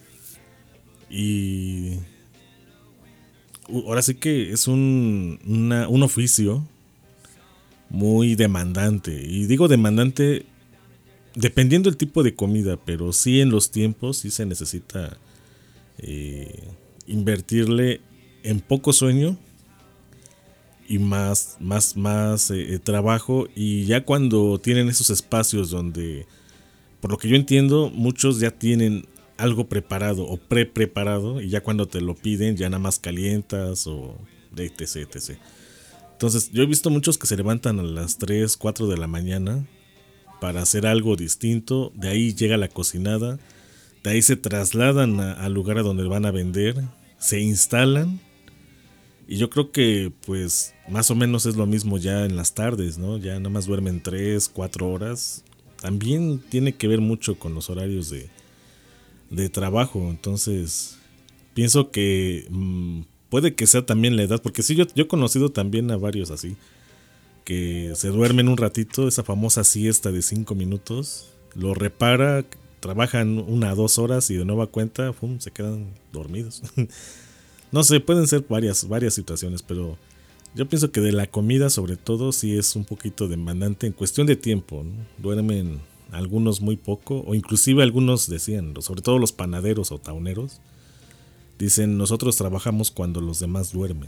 y u- ahora sí que es un, una- un oficio muy demandante. Y digo demandante dependiendo del tipo de comida, pero sí en los tiempos sí se necesita eh, invertirle en poco sueño y más, más, más eh, trabajo. Y ya cuando tienen esos espacios donde, por lo que yo entiendo, muchos ya tienen algo preparado o pre-preparado y ya cuando te lo piden ya nada más calientas o etc, etcétera. Entonces, yo he visto muchos que se levantan a las tres, cuatro de la mañana para hacer algo distinto. De ahí llega la cocinada. De ahí se trasladan a, al lugar a donde van a vender. Se instalan. Y yo creo que, pues, más o menos es lo mismo ya en las tardes, ¿no? Ya nada más duermen tres, cuatro horas. También tiene que ver mucho con los horarios de, de trabajo. Entonces, pienso que... Mmm, puede que sea también la edad, porque sí, yo, yo he conocido también a varios así, que se duermen un ratito, esa famosa siesta de cinco minutos, lo repara, trabajan una dos horas y de nueva cuenta, pum, se quedan dormidos. No sé, pueden ser varias, varias situaciones, pero yo pienso que de la comida sobre todo sí es un poquito demandante en cuestión de tiempo, ¿no? Duermen algunos muy poco, o inclusive algunos decían, sobre todo los panaderos o tauneros, dicen, nosotros trabajamos cuando los demás duermen.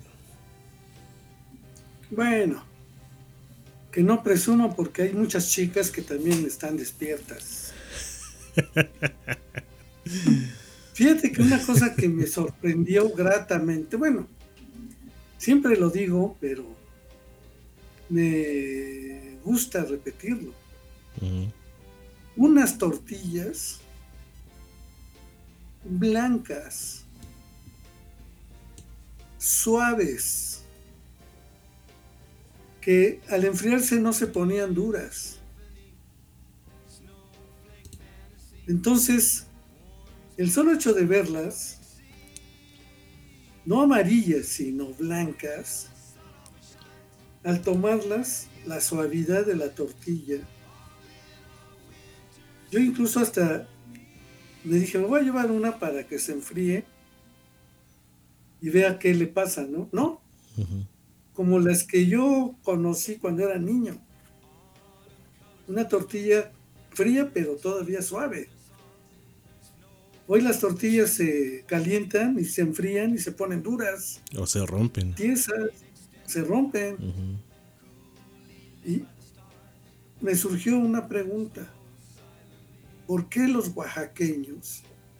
Bueno, que no presumo porque hay muchas chicas que también están despiertas. Fíjate que una cosa que me sorprendió gratamente, bueno, siempre lo digo, pero me gusta repetirlo. Uh-huh. Unas tortillas blancas, suaves, que al enfriarse no se ponían duras. Entonces, el solo hecho de verlas, no amarillas, sino blancas, al tomarlas, la suavidad de la tortilla, yo incluso hasta me dije, me voy a llevar una para que se enfríe y vea qué le pasa, ¿no? ¿No? Uh-huh. Como las que yo conocí cuando era niño. Una tortilla fría, pero todavía suave. Hoy las tortillas se calientan y se enfrían y se ponen duras. O se rompen. Tiesas, se rompen. Uh-huh. Y me surgió una pregunta. ¿Por qué los oaxaqueños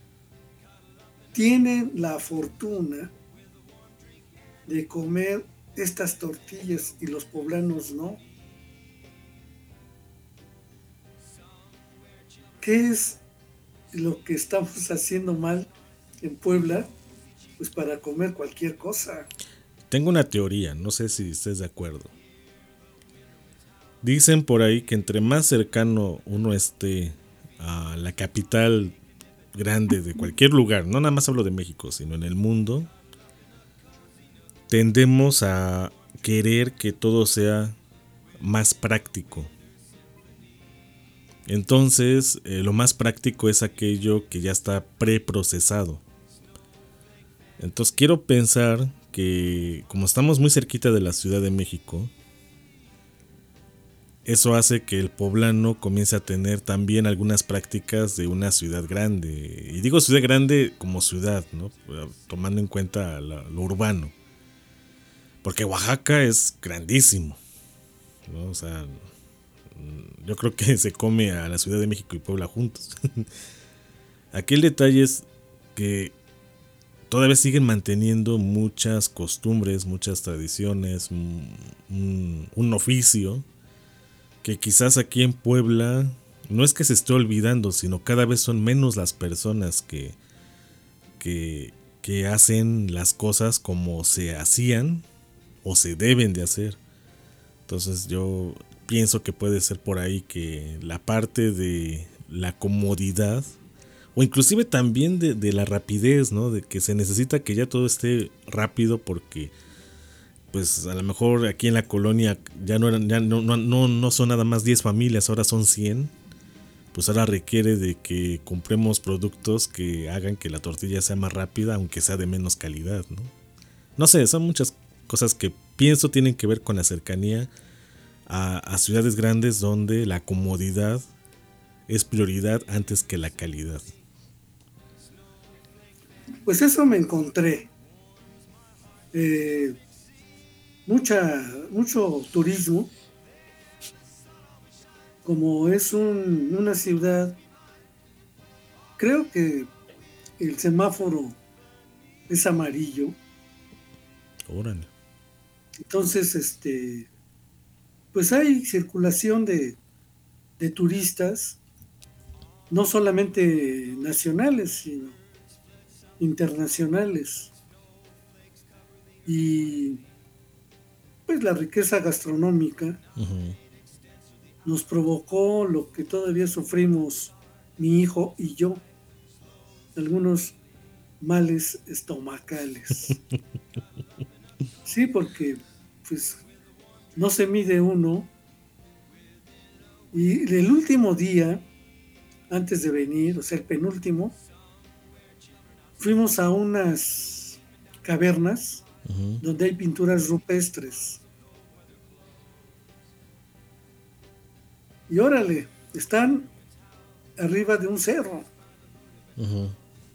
tienen la fortuna de comer estas tortillas y los poblanos no? ¿Qué es lo que estamos haciendo mal en Puebla? Pues para comer cualquier cosa. Tengo una teoría, no sé si estés de acuerdo. Dicen por ahí que entre más cercano uno esté a la capital grande de cualquier lugar, no nada más hablo de México, sino en el mundo, tendemos a querer que todo sea más práctico. Entonces, eh, lo más práctico es aquello que ya está preprocesado. Entonces, quiero pensar que como estamos muy cerquita de la Ciudad de México, eso hace que el poblano comience a tener también algunas prácticas de una ciudad grande. Y digo ciudad grande como ciudad, ¿no? Tomando en cuenta lo, lo urbano. Porque Oaxaca es grandísimo, ¿no? O sea, yo creo que se come a la Ciudad de México y Puebla juntos. Aquí el detalle es que todavía siguen manteniendo muchas costumbres, muchas tradiciones, un, un oficio que quizás aquí en Puebla no es que se esté olvidando, sino cada vez son menos las personas que, que, que hacen las cosas como se hacían o se deben de hacer. Entonces yo pienso que puede ser por ahí que la parte de la comodidad o inclusive también de, de la rapidez, ¿no? De que se necesita que ya todo esté rápido porque pues a lo mejor aquí en la colonia ya no eran, ya no, no, no, no son nada más diez familias, ahora son cien. Pues ahora requiere de que compremos productos que hagan que la tortilla sea más rápida, aunque sea de menos calidad, ¿no? No sé, son muchas cosas que pienso tienen que ver con la cercanía a, a ciudades grandes donde la comodidad es prioridad antes que la calidad. Pues eso me encontré. Eh, mucha, mucho turismo. Como es un, una ciudad, creo que el semáforo es amarillo. Órale. Entonces, este, pues hay circulación de, de turistas, no solamente nacionales, sino internacionales. Y pues la riqueza gastronómica uh-huh. nos provocó lo que todavía sufrimos mi hijo y yo, algunos males estomacales. Sí, porque pues no se mide uno. Y el último día, antes de venir, o sea, el penúltimo, fuimos a unas cavernas uh-huh. donde hay pinturas rupestres. Y órale, están arriba de un cerro. Uh-huh.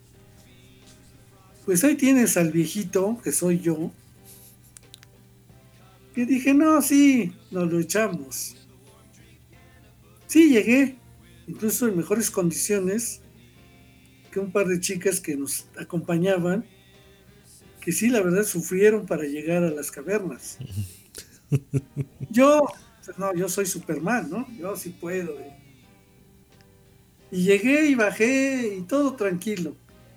Pues ahí tienes al viejito, que soy yo, que dije, no, sí, nos lo echamos. Sí, llegué, incluso en mejores condiciones que un par de chicas que nos acompañaban, que sí, la verdad, sufrieron para llegar a las cavernas. Yo, no, yo soy Superman, ¿no? Yo sí puedo. ¿eh? Y llegué y bajé y todo tranquilo.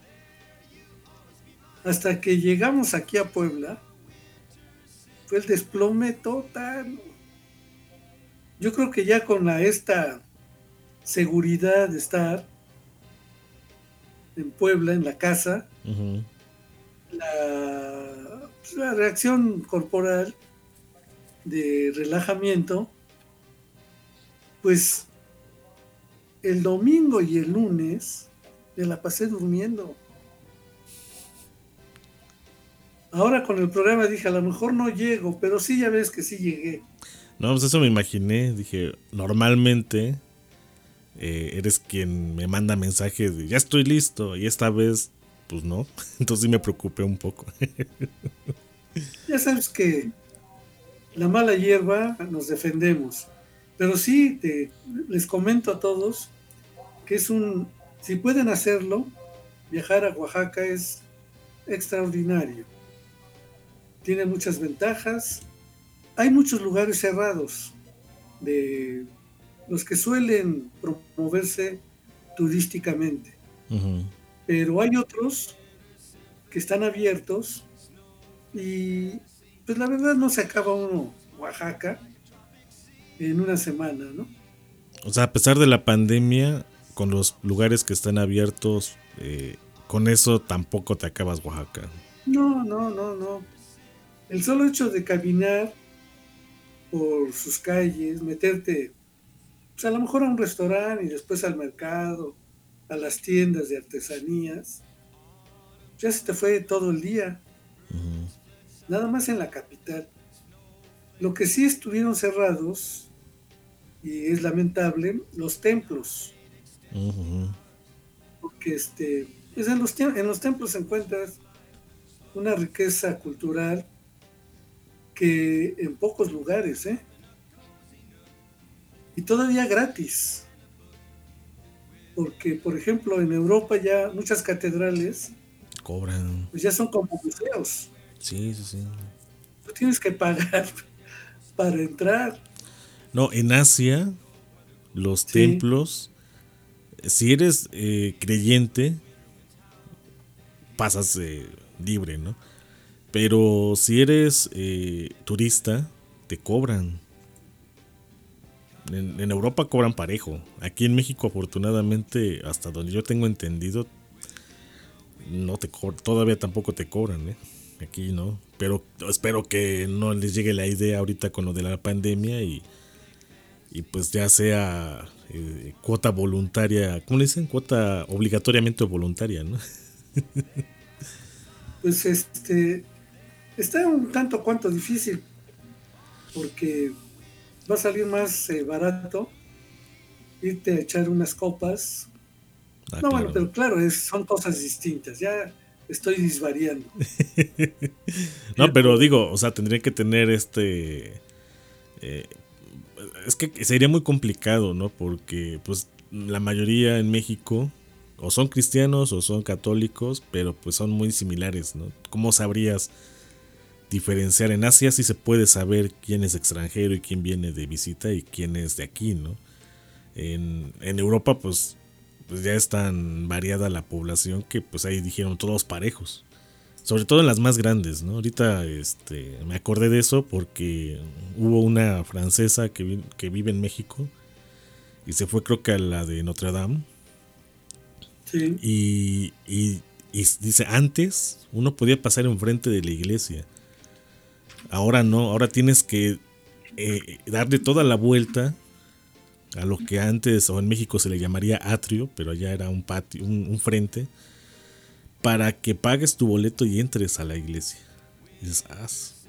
Hasta que llegamos aquí a Puebla, fue el desplome total. Yo creo que ya con la, esta seguridad de estar en Puebla, en la casa, uh-huh. la, pues, la reacción corporal de relajamiento, pues el domingo y el lunes me la pasé durmiendo. Ahora con el programa dije, a lo mejor no llego, pero sí, ya ves que sí llegué. No, pues eso me imaginé. Dije, normalmente eh, eres quien me manda mensajes de ya estoy listo, y esta vez, pues no. Entonces sí me preocupé un poco. Ya sabes que la mala hierba nos defendemos. Pero sí, te, les comento a todos que es un, si pueden hacerlo, viajar a Oaxaca es extraordinario. Tiene muchas ventajas. Hay muchos lugares cerrados de los que suelen promoverse turísticamente. Uh-huh. Pero hay otros que están abiertos y pues la verdad no se acaba uno Oaxaca en una semana, ¿no? O sea, a pesar de la pandemia, con los lugares que están abiertos, eh, con eso tampoco te acabas Oaxaca. No, no, no, no. El solo hecho de caminar por sus calles, meterte, pues a lo mejor a un restaurante y después al mercado, a las tiendas de artesanías, ya se te fue todo el día. Uh-huh. Nada más en la capital. Lo que sí estuvieron cerrados, y es lamentable, los templos. Uh-huh. Porque este, pues en, los, en los templos encuentras una riqueza cultural que en pocos lugares, ¿eh? Y todavía gratis. Porque, por ejemplo, en Europa ya muchas catedrales cobran. Pues ya son como museos. Sí, sí, sí. Tú tienes que pagar para entrar. No, en Asia, los sí. templos, si eres eh, creyente, pasas eh, libre, ¿no? Pero si eres eh, turista, te cobran. En, en Europa cobran parejo. Aquí en México, afortunadamente, hasta donde yo tengo entendido, no te co- todavía tampoco te cobran, ¿eh? Aquí no. Pero espero que no les llegue la idea ahorita con lo de la pandemia y, y pues ya sea eh, cuota voluntaria, ¿cómo le dicen? Cuota obligatoriamente voluntaria, ¿no? Pues este... está un tanto cuanto difícil porque va a salir más eh, barato irte a echar unas copas. Ah, no, claro. Bueno, pero claro, es, son cosas distintas. Ya estoy disvariando. No, pero digo, o sea, tendría que tener este... Eh, es que sería muy complicado, ¿no? Porque pues la mayoría en México o son cristianos o son católicos, pero pues son muy similares, ¿no? ¿Cómo sabrías diferenciar. En Asia sí se puede saber quién es extranjero y quién viene de visita y quién es de aquí, ¿no? En, en Europa pues, pues ya es tan variada la población que pues ahí dijeron todos parejos. Sobre todo en las más grandes, ¿no? Ahorita este, me acordé de eso porque hubo una francesa que, vi, que vive en México y se fue creo que a la de Notre Dame. Sí. Y, y, y dice, antes uno podía pasar enfrente de la iglesia. Ahora no, ahora tienes que eh, darle toda la vuelta a lo que antes o en México se le llamaría atrio, pero allá era un patio, un, un frente, para que pagues tu boleto y entres a la iglesia. Y dices, ah,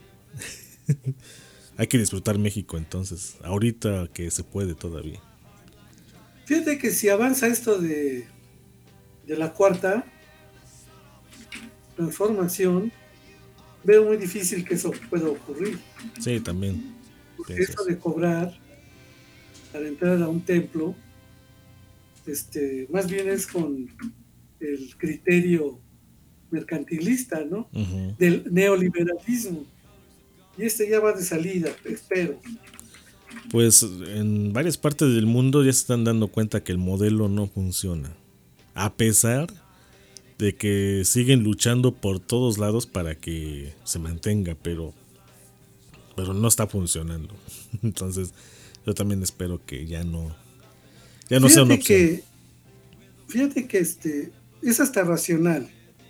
hay que disfrutar México entonces, ahorita que se puede todavía. Fíjate que si avanza esto de, de la cuarta transformación, veo muy difícil que eso pueda ocurrir. Sí, también. Porque eso de cobrar para entrar a un templo, este, más bien es con el criterio mercantilista, ¿no? Uh-huh. Del neoliberalismo. Y este ya va de salida, espero. Pues en varias partes del mundo ya se están dando cuenta que el modelo no funciona. A pesar de que siguen luchando por todos lados para que se mantenga, pero, pero no está funcionando. Entonces, yo también espero que ya no, ya no fíjate sea una opción. Que, fíjate que este, es hasta racional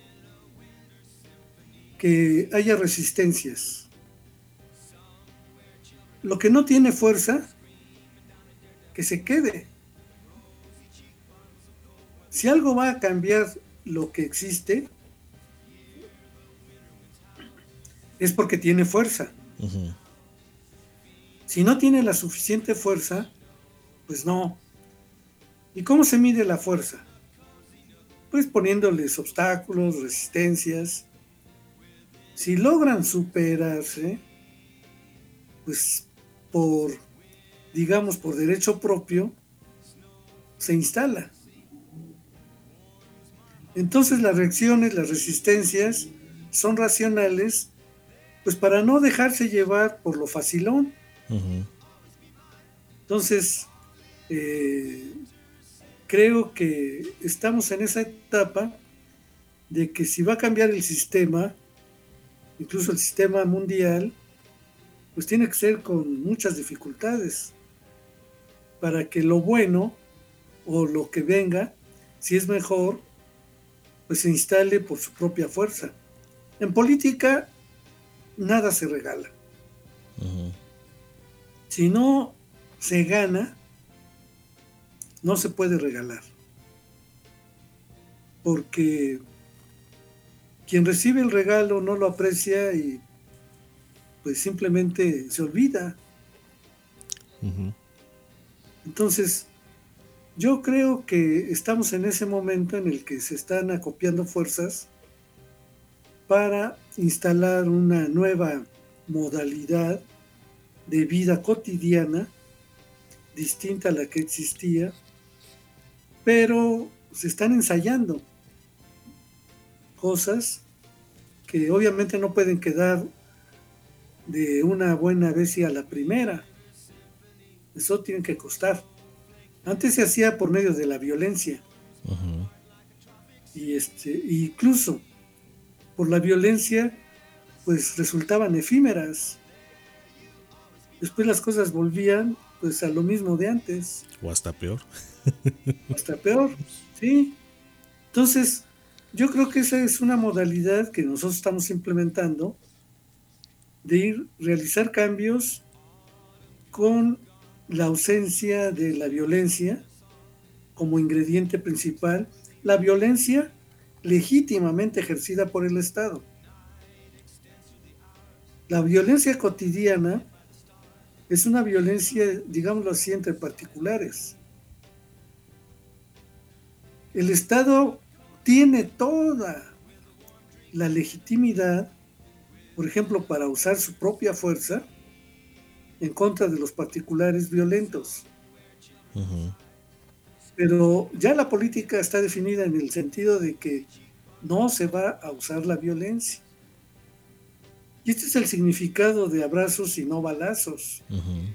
que haya resistencias. Lo que no tiene fuerza, que se quede. Si algo va a cambiar lo que existe, es porque tiene fuerza. Uh-huh. Si no tiene la suficiente fuerza, pues no. ¿Y cómo se mide la fuerza? Pues poniéndoles obstáculos, resistencias. Si logran superarse, pues por, digamos, por derecho propio, se instala. Entonces las reacciones, las resistencias son racionales, pues para no dejarse llevar por lo facilón. Uh-huh. Entonces, eh, creo que estamos en esa etapa de que si va a cambiar el sistema, incluso el sistema mundial, pues tiene que ser con muchas dificultades para que lo bueno o lo que venga, si es mejor, pues se instale por su propia fuerza. En política, nada se regala. Uh-huh. Si no se gana, no se puede regalar. Porque quien recibe el regalo no lo aprecia y pues simplemente se olvida. Uh-huh. Entonces, yo creo que estamos en ese momento en el que se están acopiando fuerzas para instalar una nueva modalidad de vida cotidiana distinta a la que existía, pero se están ensayando cosas que obviamente no pueden quedar de una buena vez y a la primera. Eso tiene que costar. Antes se hacía por medio de la violencia. Uh-huh. Y este, incluso por la violencia, pues resultaban efímeras. Después las cosas volvían pues a lo mismo de antes. O hasta peor. O hasta peor, sí. Entonces, yo creo que esa es una modalidad que nosotros estamos implementando de ir realizar cambios con la ausencia de la violencia como ingrediente principal, la violencia legítimamente ejercida por el Estado. La violencia cotidiana es una violencia, digámoslo así, entre particulares. El Estado tiene toda la legitimidad, por ejemplo, para usar su propia fuerza en contra de los particulares violentos. Uh-huh. Pero ya la política está definida en el sentido de que no se va a usar la violencia. Y este es el significado de abrazos y no balazos, uh-huh.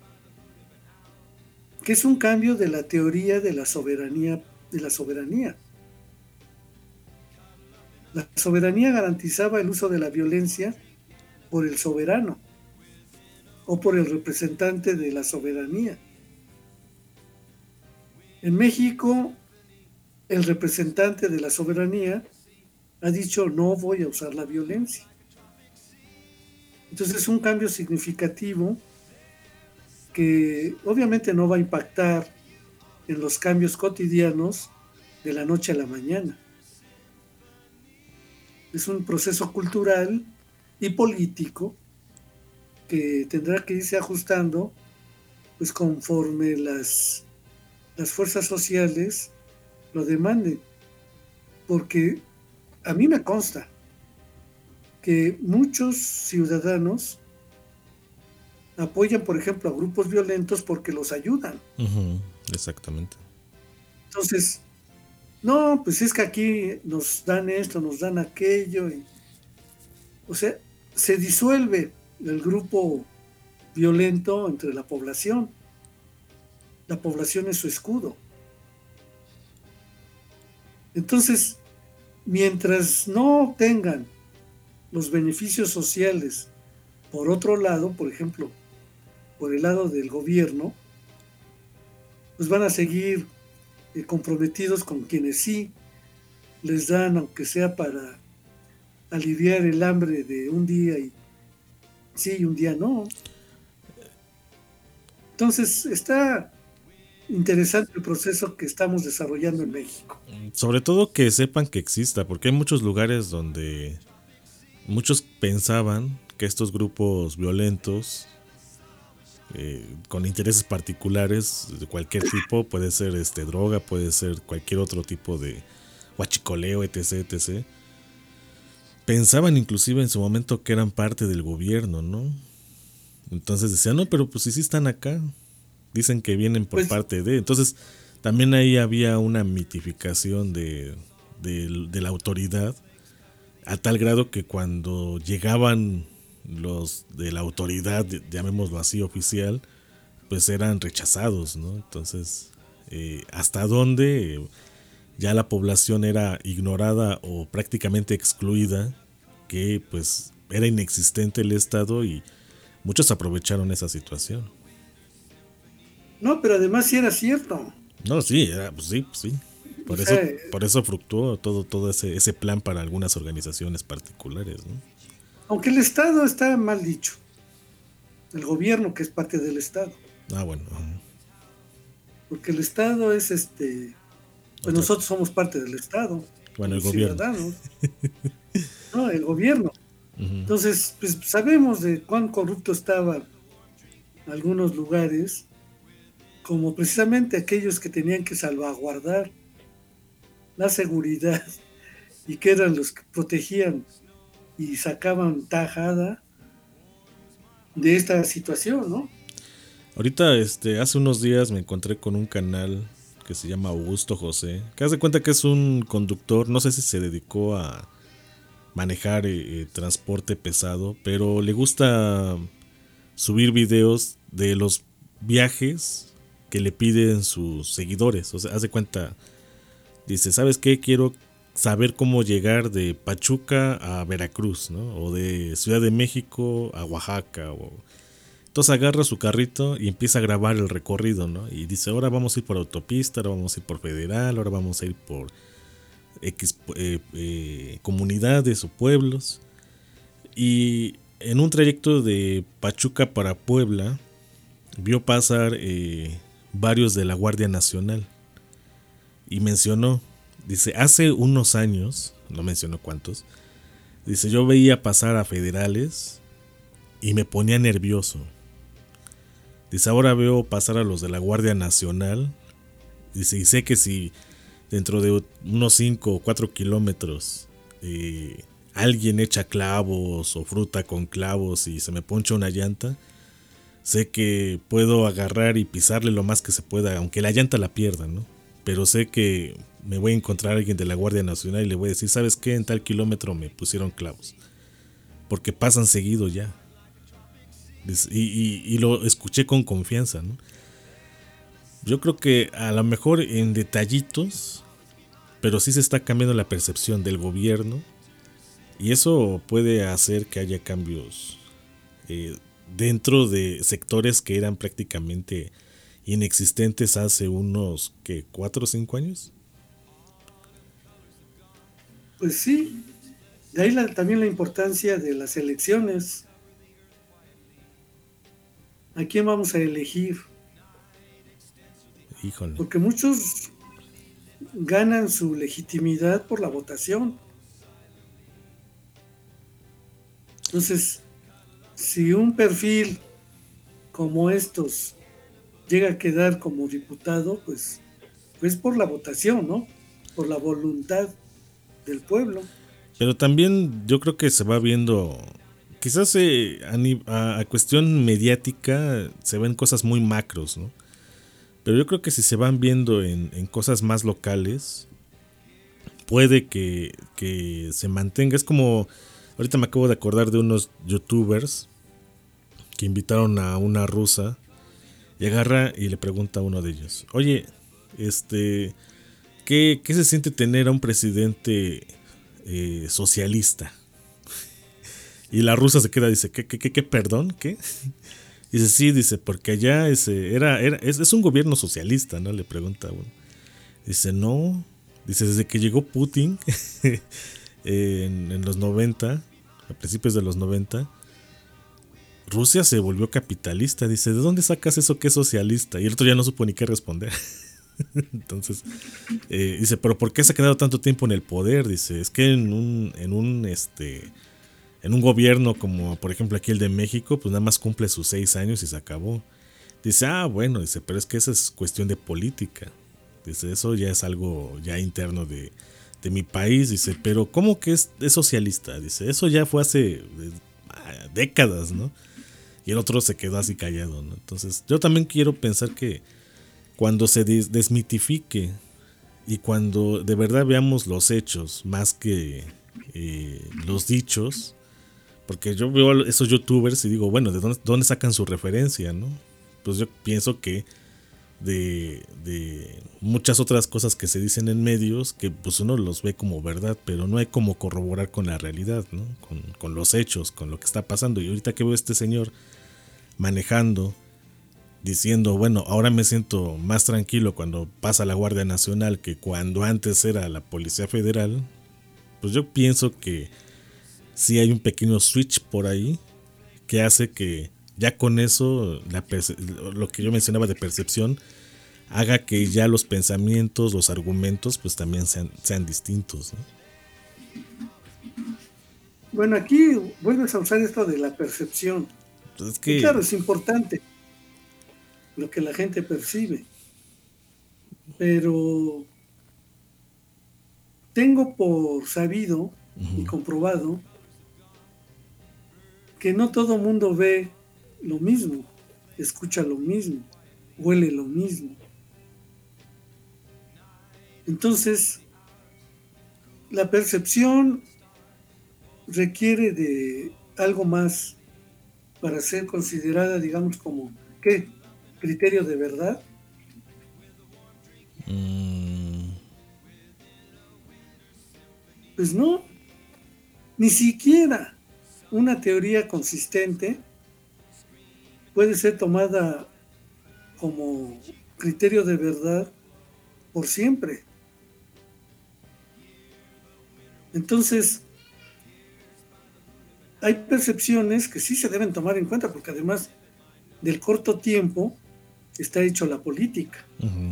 que es un cambio de la teoría de la soberanía, de la soberanía. La soberanía garantizaba el uso de la violencia por el soberano o por el representante de la soberanía. En México, el representante de la soberanía ha dicho no voy a usar la violencia. Entonces es un cambio significativo que obviamente no va a impactar en los cambios cotidianos de la noche a la mañana. Es un proceso cultural y político que tendrá que irse ajustando pues conforme las, las fuerzas sociales lo demanden. Porque a mí me consta que muchos ciudadanos apoyan, por ejemplo, a grupos violentos porque los ayudan. Uh-huh, exactamente. Entonces, no, pues es que aquí nos dan esto, nos dan aquello. Y, o sea, se disuelve el grupo violento entre la población. La población es su escudo. Entonces, mientras no tengan los beneficios sociales por otro lado, por ejemplo, por el lado del gobierno, pues van a seguir eh, comprometidos con quienes sí les dan, aunque sea para aliviar el hambre de un día y sí y un día no. Entonces está interesante el proceso que estamos desarrollando en México. Sobre todo que sepan que exista, porque hay muchos lugares donde muchos pensaban que estos grupos violentos eh, con intereses particulares de cualquier tipo, puede ser este droga, puede ser cualquier otro tipo de huachicoleo, etc, etc, pensaban inclusive en su momento que eran parte del gobierno, ¿no? Entonces decían, no, pero pues si sí están acá, dicen que vienen por pues, parte de... Entonces también ahí había una mitificación de, de, de la autoridad, a tal grado que cuando llegaban los de la autoridad, llamémoslo así, oficial, pues eran rechazados, ¿no? Entonces, eh, ¿hasta dónde ya la población era ignorada o prácticamente excluida? Que pues era inexistente el Estado y muchos aprovecharon esa situación. No, pero además sí era cierto. No, sí, era, pues sí, pues sí. Por eso, por eso fructuó todo, todo ese, ese plan para algunas organizaciones particulares, ¿no? Aunque el Estado está mal dicho. El gobierno, que es parte del Estado. Ah, bueno. Porque el Estado es este. Pues okay. Nosotros somos parte del Estado. Bueno, el gobierno. Ciudadanos. No, el gobierno. Uh-huh. Entonces, pues sabemos de cuán corrupto estaban algunos lugares, como precisamente aquellos que tenían que salvaguardar la seguridad y que eran los que protegían y sacaban tajada de esta situación, ¿no? Ahorita, este, hace unos días me encontré con un canal que se llama Augusto José, que haz de cuenta que es un conductor, no sé si se dedicó a manejar eh, transporte pesado, pero le gusta subir videos de los viajes que le piden sus seguidores. O sea, haz de cuenta, dice, ¿sabes qué? Quiero saber cómo llegar de Pachuca a Veracruz, ¿no? O de Ciudad de México a Oaxaca. O... Entonces agarra su carrito y empieza a grabar el recorrido, ¿no? Y dice, ahora vamos a ir por autopista, ahora vamos a ir por federal, ahora vamos a ir por X eh, eh, comunidades o pueblos. Y en un trayecto de Pachuca para Puebla, vio pasar eh, varios de la Guardia Nacional. Y mencionó, dice, hace unos años, no mencionó cuántos, dice, yo veía pasar a federales y me ponía nervioso. Dice, ahora veo pasar a los de la Guardia Nacional. Dice, y sé que si dentro de unos cinco o cuatro kilómetros eh, alguien echa clavos o fruta con clavos y se me poncha una llanta, sé que puedo agarrar y pisarle lo más que se pueda, aunque la llanta la pierda, ¿no? Pero sé que me voy a encontrar a alguien de la Guardia Nacional y le voy a decir, ¿sabes qué? En tal kilómetro me pusieron clavos. porque pasan seguido ya. Y, y, y lo escuché con confianza, ¿no? Yo creo que a lo mejor en detallitos, pero sí se está cambiando la percepción del gobierno, y eso puede hacer que haya cambios eh, dentro de sectores que eran prácticamente inexistentes hace unos, ¿qué? ¿Cuatro o cinco años? Pues sí, de ahí la, también la importancia de las elecciones. ¿A quién vamos a elegir? Híjole. Porque muchos ganan su legitimidad por la votación. Entonces, si un perfil como estos llega a quedar como diputado, pues, pues por la votación, ¿no? Por la voluntad del pueblo. Pero también yo creo que se va viendo, quizás eh, a, a cuestión mediática se ven cosas muy macros, ¿no? Pero yo creo que si se van viendo en, en cosas más locales, puede que, que se mantenga. Es como, ahorita me acabo de acordar de unos youtubers que invitaron a una rusa y agarra y le pregunta a uno de ellos, oye, este, ¿qué, qué se siente tener a un presidente eh, socialista? Y la rusa se queda, dice, ¿qué, qué, qué, qué perdón? ¿Qué? Dice, sí, dice, porque allá ese era, era es, es un gobierno socialista, ¿no? Le pregunta uno. Dice, no, dice, desde que llegó Putin en, en los noventa, a principios de los noventa, Rusia se volvió capitalista. Dice, ¿de dónde sacas eso que es socialista? Y el otro ya no supo ni qué responder. Entonces, eh, dice, ¿pero por qué se ha quedado tanto tiempo en el poder? Dice, es que en un, en un, este... en un gobierno como por ejemplo aquí el de México, pues nada más cumple sus seis años y se acabó. Dice, ah, bueno, dice, pero es que esa es cuestión de política. Dice, eso ya es algo ya interno de, de mi país. Dice, pero ¿cómo que es, es socialista? Dice, eso ya fue hace eh, décadas, ¿no? Y el otro se quedó así callado, ¿no? Entonces, yo también quiero pensar que cuando se des- desmitifique y cuando de verdad veamos los hechos más que eh, los dichos, porque yo veo a esos youtubers y digo, bueno, ¿de dónde, dónde sacan su referencia, no? Pues yo pienso que de, de muchas otras cosas que se dicen en medios, que pues uno los ve como verdad, pero no hay como corroborar con la realidad, ¿no? Con, con los hechos, con lo que está pasando. Y ahorita que veo a este señor manejando, diciendo, bueno, ahora me siento más tranquilo cuando pasa la Guardia Nacional que cuando antes era la Policía Federal, pues yo pienso que sí hay un pequeño switch por ahí que hace que ya con eso, la perce- lo que yo mencionaba de percepción, haga que ya los pensamientos, los argumentos, pues también sean, sean distintos, ¿no? Bueno, aquí vuelves a usar esto de la percepción. Pues es que... Y claro, es importante lo que la gente percibe. Pero tengo por sabido uh-huh. y comprobado que no todo mundo ve lo mismo, escucha lo mismo, huele lo mismo. Entonces, la percepción requiere de algo más para ser considerada, digamos, como, ¿qué? ¿Criterio de verdad? Mm. Pues no, ni siquiera una teoría consistente puede ser tomada como criterio de verdad por siempre. Entonces, hay percepciones que sí se deben tomar en cuenta, porque además del corto tiempo está hecho la política. Uh-huh.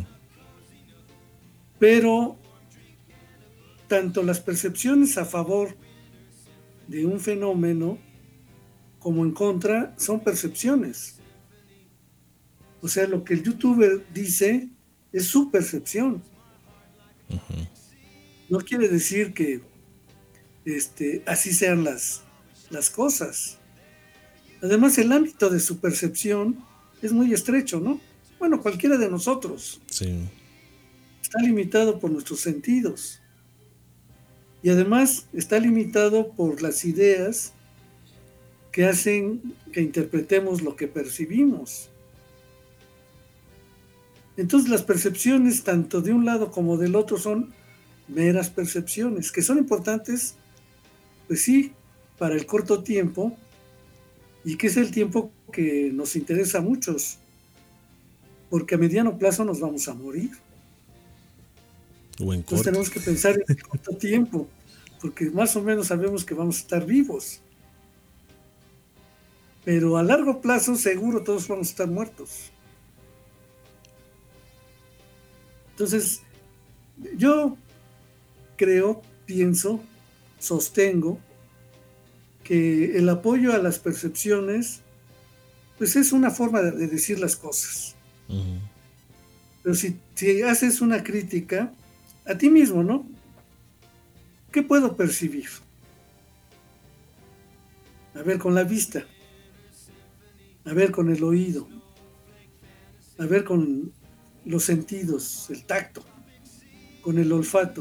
Pero tanto las percepciones a favor de un fenómeno como en contra son percepciones. O sea, lo que el youtuber dice es su percepción. Uh-huh. No quiere decir que este, así sean las, las cosas. Además, el ámbito de su percepción es muy estrecho, ¿no? Bueno, cualquiera de nosotros. Sí. Está limitado por nuestros sentidos. Y además está limitado por las ideas que hacen que interpretemos lo que percibimos. Entonces las percepciones tanto de un lado como del otro son meras percepciones, que son importantes, pues sí, para el corto tiempo, y que es el tiempo que nos interesa a muchos, porque a mediano plazo nos vamos a morir. O en Entonces corto. tenemos que pensar en el corto tiempo, porque más o menos sabemos que vamos a estar vivos. Pero a largo plazo seguro todos vamos a estar muertos. Entonces, yo creo, pienso, sostengo que el apoyo a las percepciones, pues es una forma de, de decir las cosas. Uh-huh. Pero si, si haces una crítica a ti mismo, ¿no? ¿Qué puedo percibir? A ver, con la vista. A ver, con el oído. A ver, con los sentidos, el tacto, con el olfato.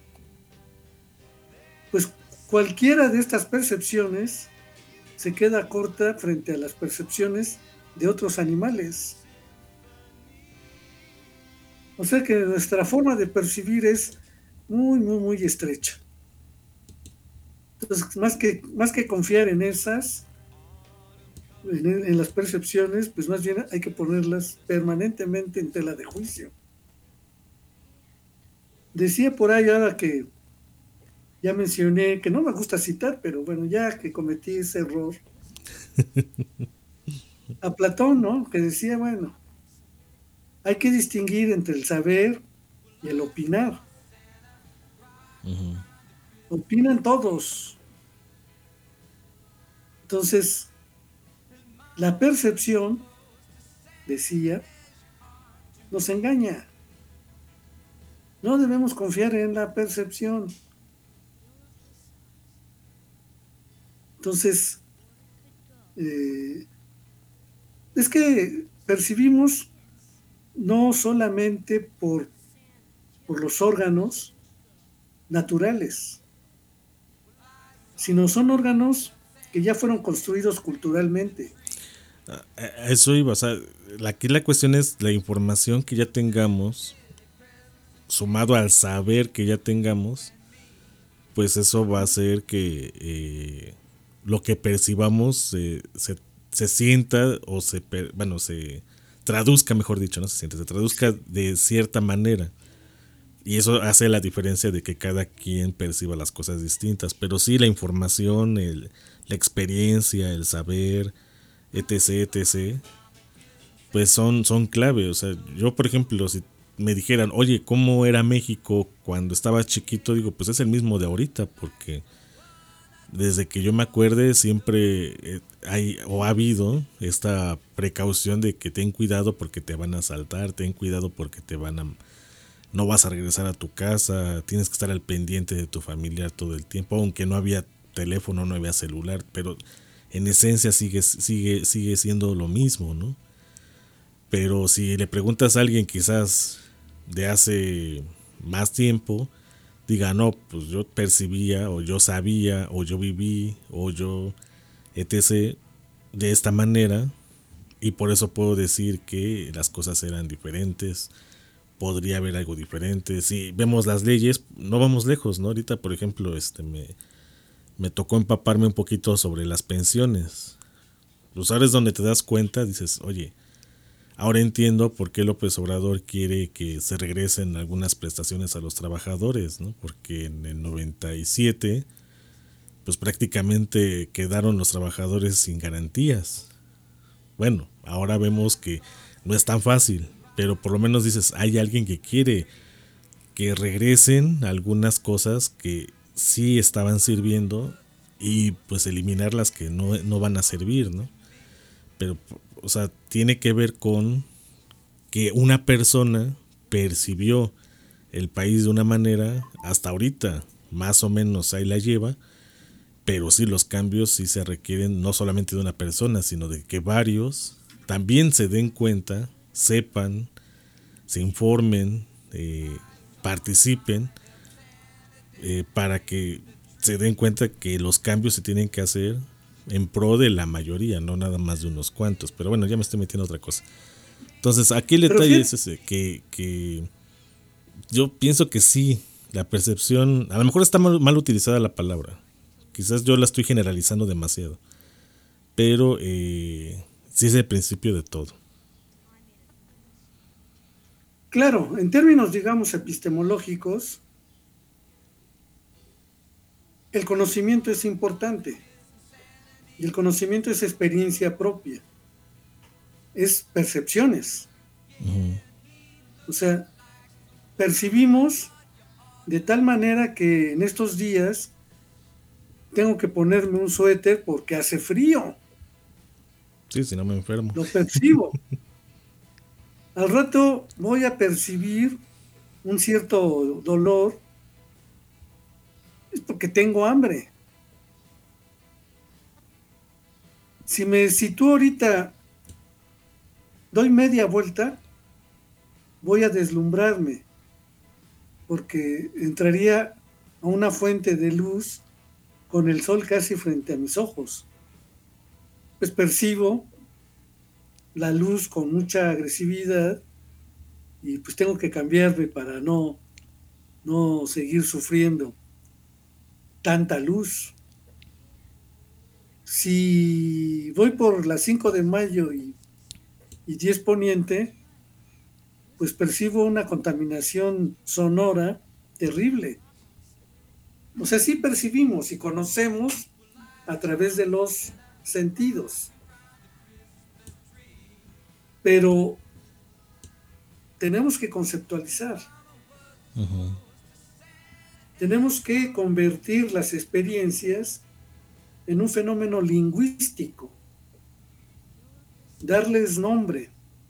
Pues cualquiera de estas percepciones se queda corta frente a las percepciones de otros animales. O sea que nuestra forma de percibir es muy, muy, muy estrecha. Entonces, más que, más que confiar en esas, en, en las percepciones, pues más bien hay que ponerlas permanentemente en tela de juicio. Decía por ahí ahora que ya mencioné, que no me gusta citar, pero bueno, ya que cometí ese error, a Platón, ¿no? Que decía, bueno, hay que distinguir entre el saber y el opinar. Uh-huh. Opinan todos. Entonces, la percepción, decía, nos engaña. No debemos confiar en la percepción. Entonces, eh, es que percibimos no solamente por, por los órganos naturales, sino son órganos que ya fueron construidos culturalmente. A eso iba, o sea, aquí la cuestión es la información que ya tengamos, sumado al saber que ya tengamos, pues eso va a hacer que eh, lo que percibamos eh, se, se sienta o se, bueno, se traduzca, mejor dicho, no se siente, se traduzca de cierta manera. Y eso hace la diferencia de que cada quien perciba las cosas distintas. Pero sí, la información, el, la experiencia, el saber, etc, etcétera, pues son, son clave. O sea, yo, por ejemplo, si me dijeran, oye, ¿cómo era México cuando estaba chiquito? Digo, pues es el mismo de ahorita, porque desde que yo me acuerde siempre hay o ha habido esta precaución de que ten cuidado porque te van a asaltar, ten cuidado porque te van a... no vas a regresar a tu casa, tienes que estar al pendiente de tu familiar todo el tiempo, aunque no había teléfono, no había celular, pero en esencia sigue, sigue, sigue siendo lo mismo, ¿no? Pero si le preguntas a alguien quizás de hace más tiempo, diga, no, pues yo percibía, o yo sabía, o yo viví, o yo, etcétera, de esta manera, y por eso puedo decir que las cosas eran diferentes, podría haber algo diferente. Si vemos las leyes, no vamos lejos, ¿no? Ahorita, por ejemplo, este me, me tocó empaparme un poquito sobre las pensiones. Pues ahora es donde te das cuenta, dices, oye, ahora entiendo por qué López Obrador quiere que se regresen algunas prestaciones a los trabajadores, ¿no? Porque en el noventa y siete, pues prácticamente quedaron los trabajadores sin garantías. Bueno, ahora vemos que no es tan fácil, pero por lo menos dices, hay alguien que quiere que regresen algunas cosas que sí estaban sirviendo y pues eliminar las que no, no van a servir, ¿no? Pero, o sea, tiene que ver con que una persona percibió el país de una manera, hasta ahorita más o menos ahí la lleva, pero sí los cambios sí se requieren no solamente de una persona, sino de que varios también se den cuenta, sepan, se informen, eh, participen, eh, para que se den cuenta que los cambios se tienen que hacer en pro de la mayoría, no nada más de unos cuantos. Pero bueno, ya me estoy metiendo a otra cosa. Entonces, aquí el detalle es ese, que, que yo pienso que sí, la percepción, a lo mejor está mal, mal utilizada la palabra, quizás yo la estoy generalizando demasiado, pero eh, sí es el principio de todo. Claro, en términos, digamos, epistemológicos, el conocimiento es importante, y el conocimiento es experiencia propia, es percepciones. Uh-huh. O sea, percibimos de tal manera que en estos días tengo que ponerme un suéter porque hace frío. Sí, si no me enfermo. Lo percibo. Al rato voy a percibir un cierto dolor, es porque tengo hambre. Si me sitúo ahorita, doy media vuelta, voy a deslumbrarme, porque entraría a una fuente de luz con el sol casi frente a mis ojos. Pues percibo la luz con mucha agresividad y pues tengo que cambiarme para no, no seguir sufriendo tanta luz. Si voy por las cinco de mayo y, y diez Poniente, pues percibo una contaminación sonora terrible. O sea, sí percibimos y conocemos a través de los sentidos. Pero tenemos que conceptualizar. Uh-huh. Tenemos que convertir las experiencias en un fenómeno lingüístico, darles nombre,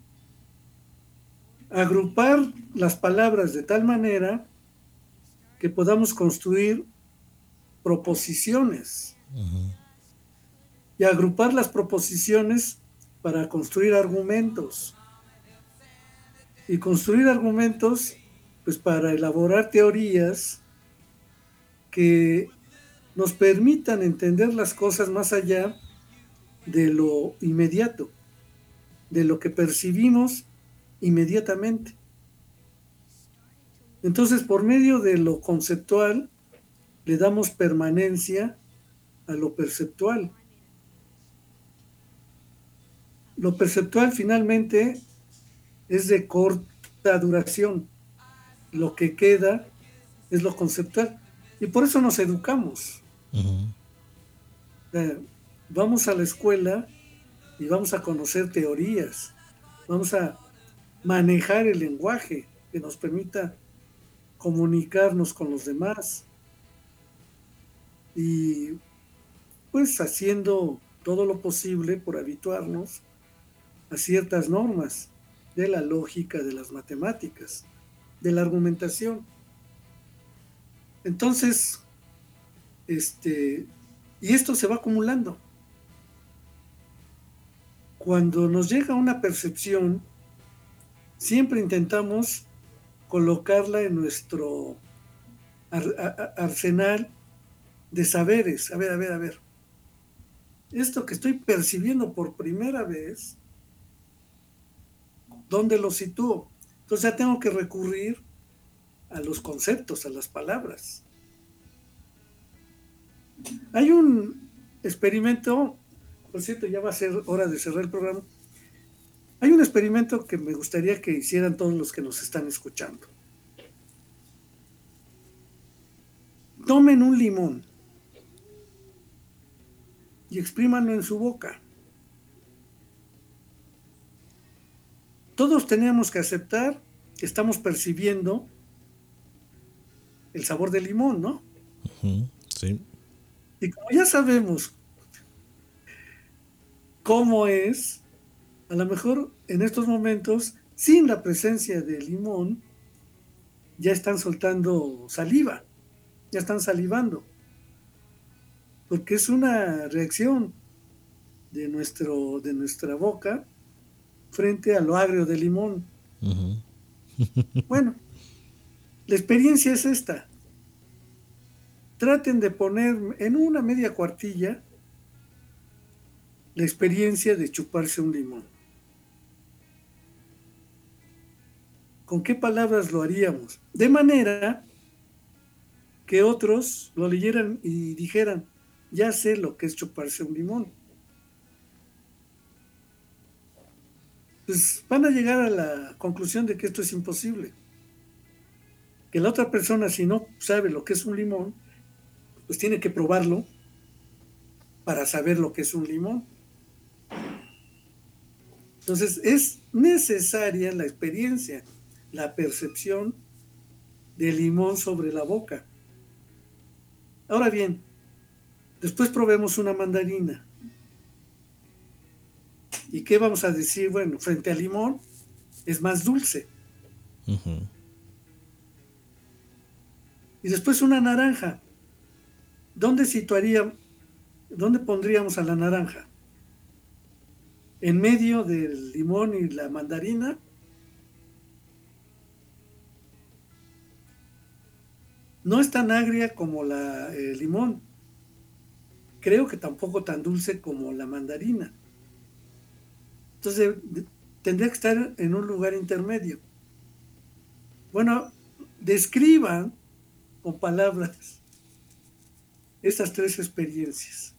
agrupar las palabras de tal manera que podamos construir proposiciones. Uh-huh. Y agrupar las proposiciones para construir argumentos. Y construir argumentos, pues para elaborar teorías que nos permitan entender las cosas más allá de lo inmediato, de lo que percibimos inmediatamente. Entonces, por medio de lo conceptual, le damos permanencia a lo perceptual. Lo perceptual finalmente es de corta duración. Lo que queda es lo conceptual. Y por eso nos educamos. Uh-huh. Eh, vamos a la escuela y vamos a conocer teorías. Vamos a manejar el lenguaje que nos permita comunicarnos con los demás. Y pues haciendo todo lo posible por habituarnos a ciertas normas de la lógica, de las matemáticas, de la argumentación. Entonces, este, y esto se va acumulando. Cuando nos llega una percepción, siempre intentamos colocarla en nuestro ar- ar- arsenal de saberes. A ver, a ver, a ver. Esto que estoy percibiendo por primera vez, ¿dónde lo sitúo? Entonces ya tengo que recurrir a los conceptos, a las palabras. Hay un experimento, por cierto, ya va a ser hora de cerrar el programa. Hay un experimento que me gustaría que hicieran todos los que nos están escuchando. Tomen un limón y exprímanlo en su boca. Todos tenemos que aceptar que estamos percibiendo el sabor del limón, ¿no? Uh-huh, sí. Y como ya sabemos cómo es, a lo mejor en estos momentos, sin la presencia del limón, ya están soltando saliva, ya están salivando, porque es una reacción de, nuestro, de nuestra boca frente a lo agrio del limón. Uh-huh. Bueno, la experiencia es esta. Traten de poner en una media cuartilla la experiencia de chuparse un limón. ¿Con qué palabras lo haríamos? De manera que otros lo leyeran y dijeran, ya sé lo que es chuparse un limón. Pues van a llegar a la conclusión de que esto es imposible. Que la otra persona, si no sabe lo que es un limón, pues tiene que probarlo para saber lo que es un limón. Entonces es necesaria la experiencia, la percepción del limón sobre la boca. Ahora bien, después probemos una mandarina. ¿Y qué vamos a decir? Bueno, frente al limón es más dulce. Uh-huh. Y después una naranja. ¿Dónde situaría, dónde pondríamos a la naranja? ¿En medio del limón y la mandarina? No es tan agria como la, el limón. Creo que tampoco tan dulce como la mandarina. Entonces, tendría que estar en un lugar intermedio. Bueno, describan con palabras estas tres experiencias.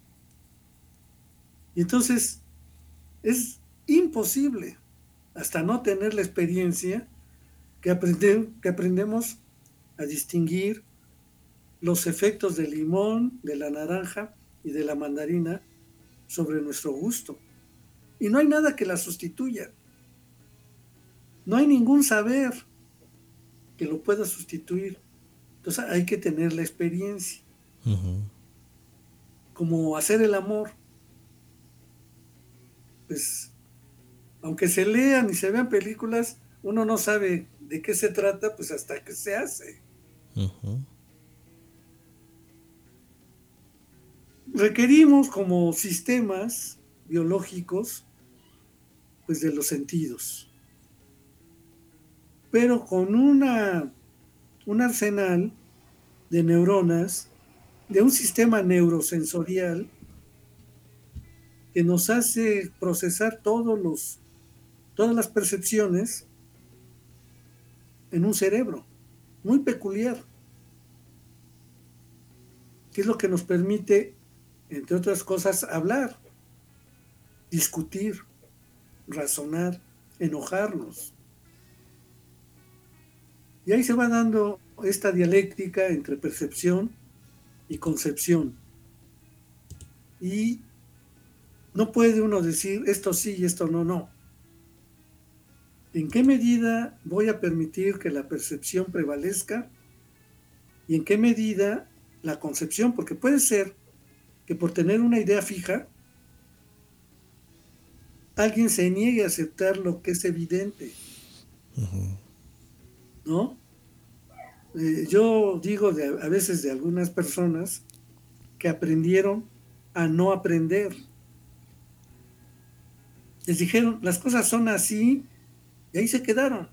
Y entonces, es imposible, hasta no tener la experiencia, que, aprende, que aprendemos a distinguir los efectos del limón, de la naranja y de la mandarina sobre nuestro gusto. Y no hay nada que la sustituya. No hay ningún saber que lo pueda sustituir. Entonces hay que tener la experiencia. Uh-huh. Como hacer el amor. Pues, aunque se lean y se vean películas, uno no sabe de qué se trata, pues hasta que se hace. Uh-huh. Requerimos como sistemas biológicos, pues de los sentidos, pero con una, un arsenal de neuronas, de un sistema neurosensorial que nos hace procesar todos los, todas las percepciones en un cerebro muy peculiar, que es lo que nos permite, entre otras cosas, hablar, discutir, razonar, enojarnos. Y ahí se va dando esta dialéctica entre percepción y concepción. Y no puede uno decir esto sí y esto no, no. ¿En qué medida voy a permitir que la percepción prevalezca? ¿Y en qué medida la concepción? Porque puede ser que por tener una idea fija, alguien se niegue a aceptar lo que es evidente. Uh-huh. ¿No? Eh, yo digo de, a veces de algunas personas que aprendieron a no aprender. Les dijeron, las cosas son así, y ahí se quedaron.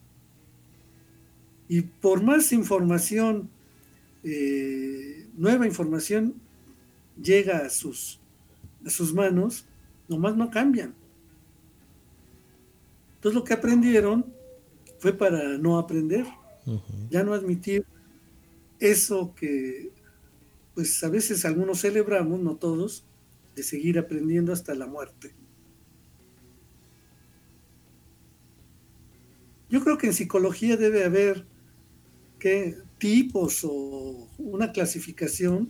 Y por más información, eh, nueva información llega a sus, a sus manos, nomás no cambian. Entonces lo que aprendieron fue para no aprender, uh-huh. Ya no admitir eso que pues a veces algunos celebramos, no todos, de seguir aprendiendo hasta la muerte. Yo creo que en psicología debe haber ¿qué? tipos o una clasificación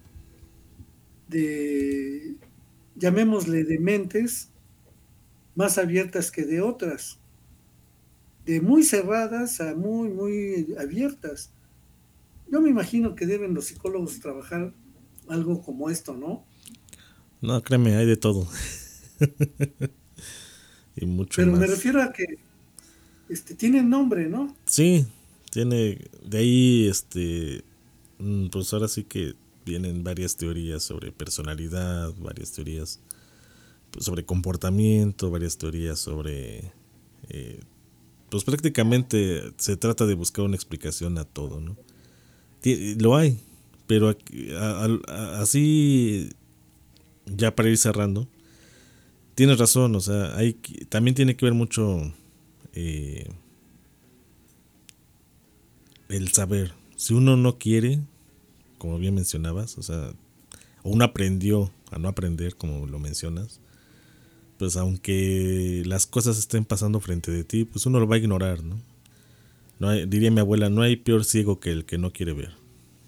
de, llamémosle, de mentes más abiertas que de otras, de muy cerradas a muy, muy abiertas. Yo me imagino que deben los psicólogos trabajar algo como esto, ¿no? No, créeme, hay de todo. Y mucho Pero más. me refiero a que este, tiene nombre, ¿no? Sí, tiene, de ahí, este, pues ahora sí que vienen varias teorías sobre personalidad, varias teorías sobre comportamiento, varias teorías sobre, eh, pues prácticamente se trata de buscar una explicación a todo, ¿no? Lo hay, pero aquí, a, a, así, ya para ir cerrando, tienes razón, o sea, hay también tiene que ver mucho eh, el saber. Si uno no quiere, como bien mencionabas, o sea, o uno aprendió a no aprender, como lo mencionas, pues aunque las cosas estén pasando frente de ti, pues uno lo va a ignorar, ¿no? No hay, diría mi abuela, no hay peor ciego que el que no quiere ver.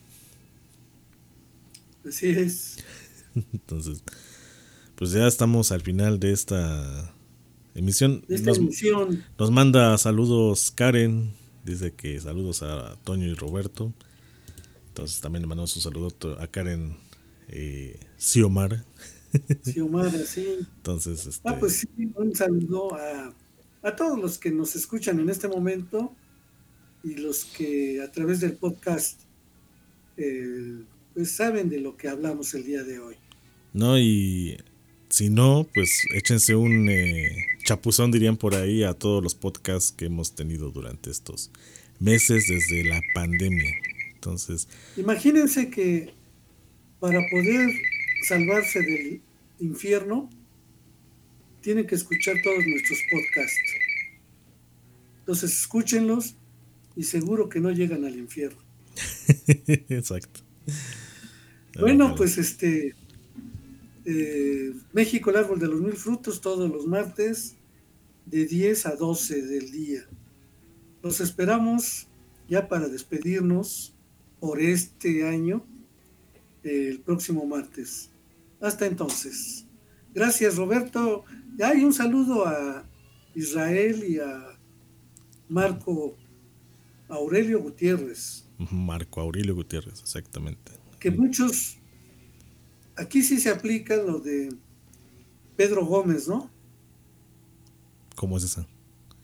Así es. Entonces, pues ya estamos al final de esta emisión. De esta nos, emisión. Nos manda saludos Karen, dice que saludos a Toño y Roberto. Entonces también le mandamos un saludo a Karen eh, Xiomara. Xiomara, sí. Entonces, este... Ah, pues sí, un saludo a, a todos los que nos escuchan en este momento y los que a través del podcast eh, pues saben de lo que hablamos el día de hoy. No, y si no, pues échense un eh, chapuzón, dirían por ahí, a todos los podcasts que hemos tenido durante estos meses desde la pandemia. Entonces, imagínense que para poder salvarse del infierno tienen que escuchar todos nuestros podcasts. Entonces escúchenlos y seguro que no llegan al infierno. Exacto. Bueno, okay. pues este eh, México, el árbol de los mil frutos, todos los martes de diez a doce del día. Los esperamos ya para despedirnos por este año eh, el próximo martes. Hasta entonces. Gracias, Roberto. Hay un saludo a Israel y a Marco Aurelio Gutiérrez. Marco Aurelio Gutiérrez, exactamente. Que muchos, aquí sí se aplica lo de Pedro Gómez, ¿no? ¿Cómo es esa?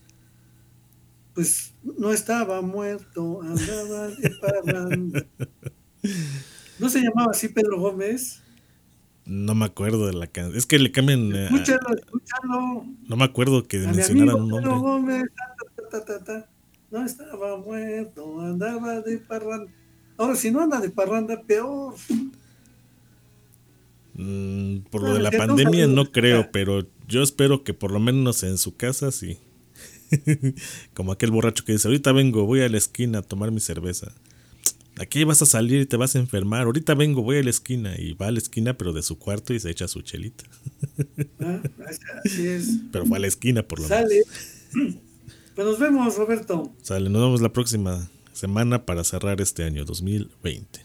Pues no estaba muerto, andaba de parranda. ¿No se llamaba así Pedro Gómez? No me acuerdo de la canción. Es que le cambian. Escúchalo, a... escúchalo. No me acuerdo que mencionaran un nombre. Pedro Gómez, ta, ta, ta, ta. No estaba muerto, andaba de parranda. Ahora, si no anda de parranda, peor. Mm, por lo de la pandemia no creo, pero yo espero que por lo menos en su casa sí. Como aquel borracho que dice, ahorita vengo, voy a la esquina a tomar mi cerveza. Aquí vas a salir y te vas a enfermar. Ahorita vengo, voy a la esquina. Y va a la esquina, pero de su cuarto, y se echa su chelita. Ah, así es. Pero fue a la esquina por lo Sale. menos. Pues nos vemos, Roberto. Sale, nos vemos la próxima semana para cerrar este año dos mil veinte.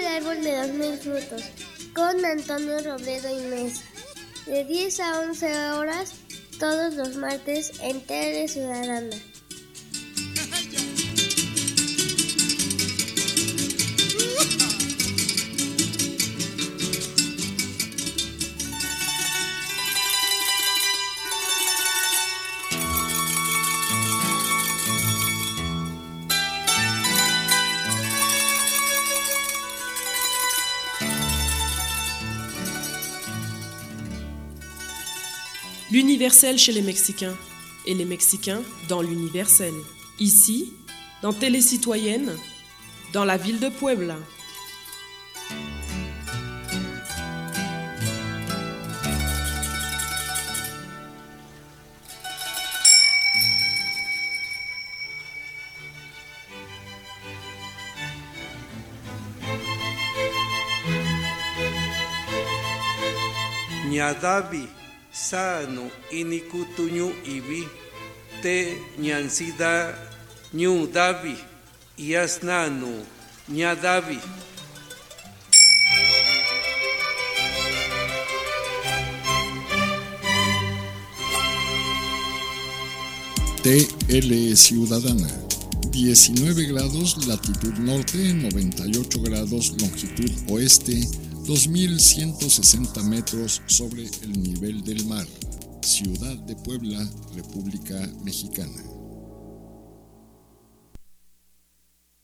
el árbol de dos mil frutos con Antonio Robledo Inés. De diez a once horas todos los martes en Tele Ciudadana. L'universel chez les Mexicains et les Mexicains dans l'universel. Ici, dans Télé Citoyenne, dans la ville de Puebla. Ñadavi sano inikutuñu ibi te ñansida ñu davi yasnanu ñadavi. T L Ciudadana, diecinueve grados latitud norte, noventa y ocho grados longitud oeste, dos mil ciento sesenta metros sobre el nivel del mar. Ciudad de Puebla, República Mexicana.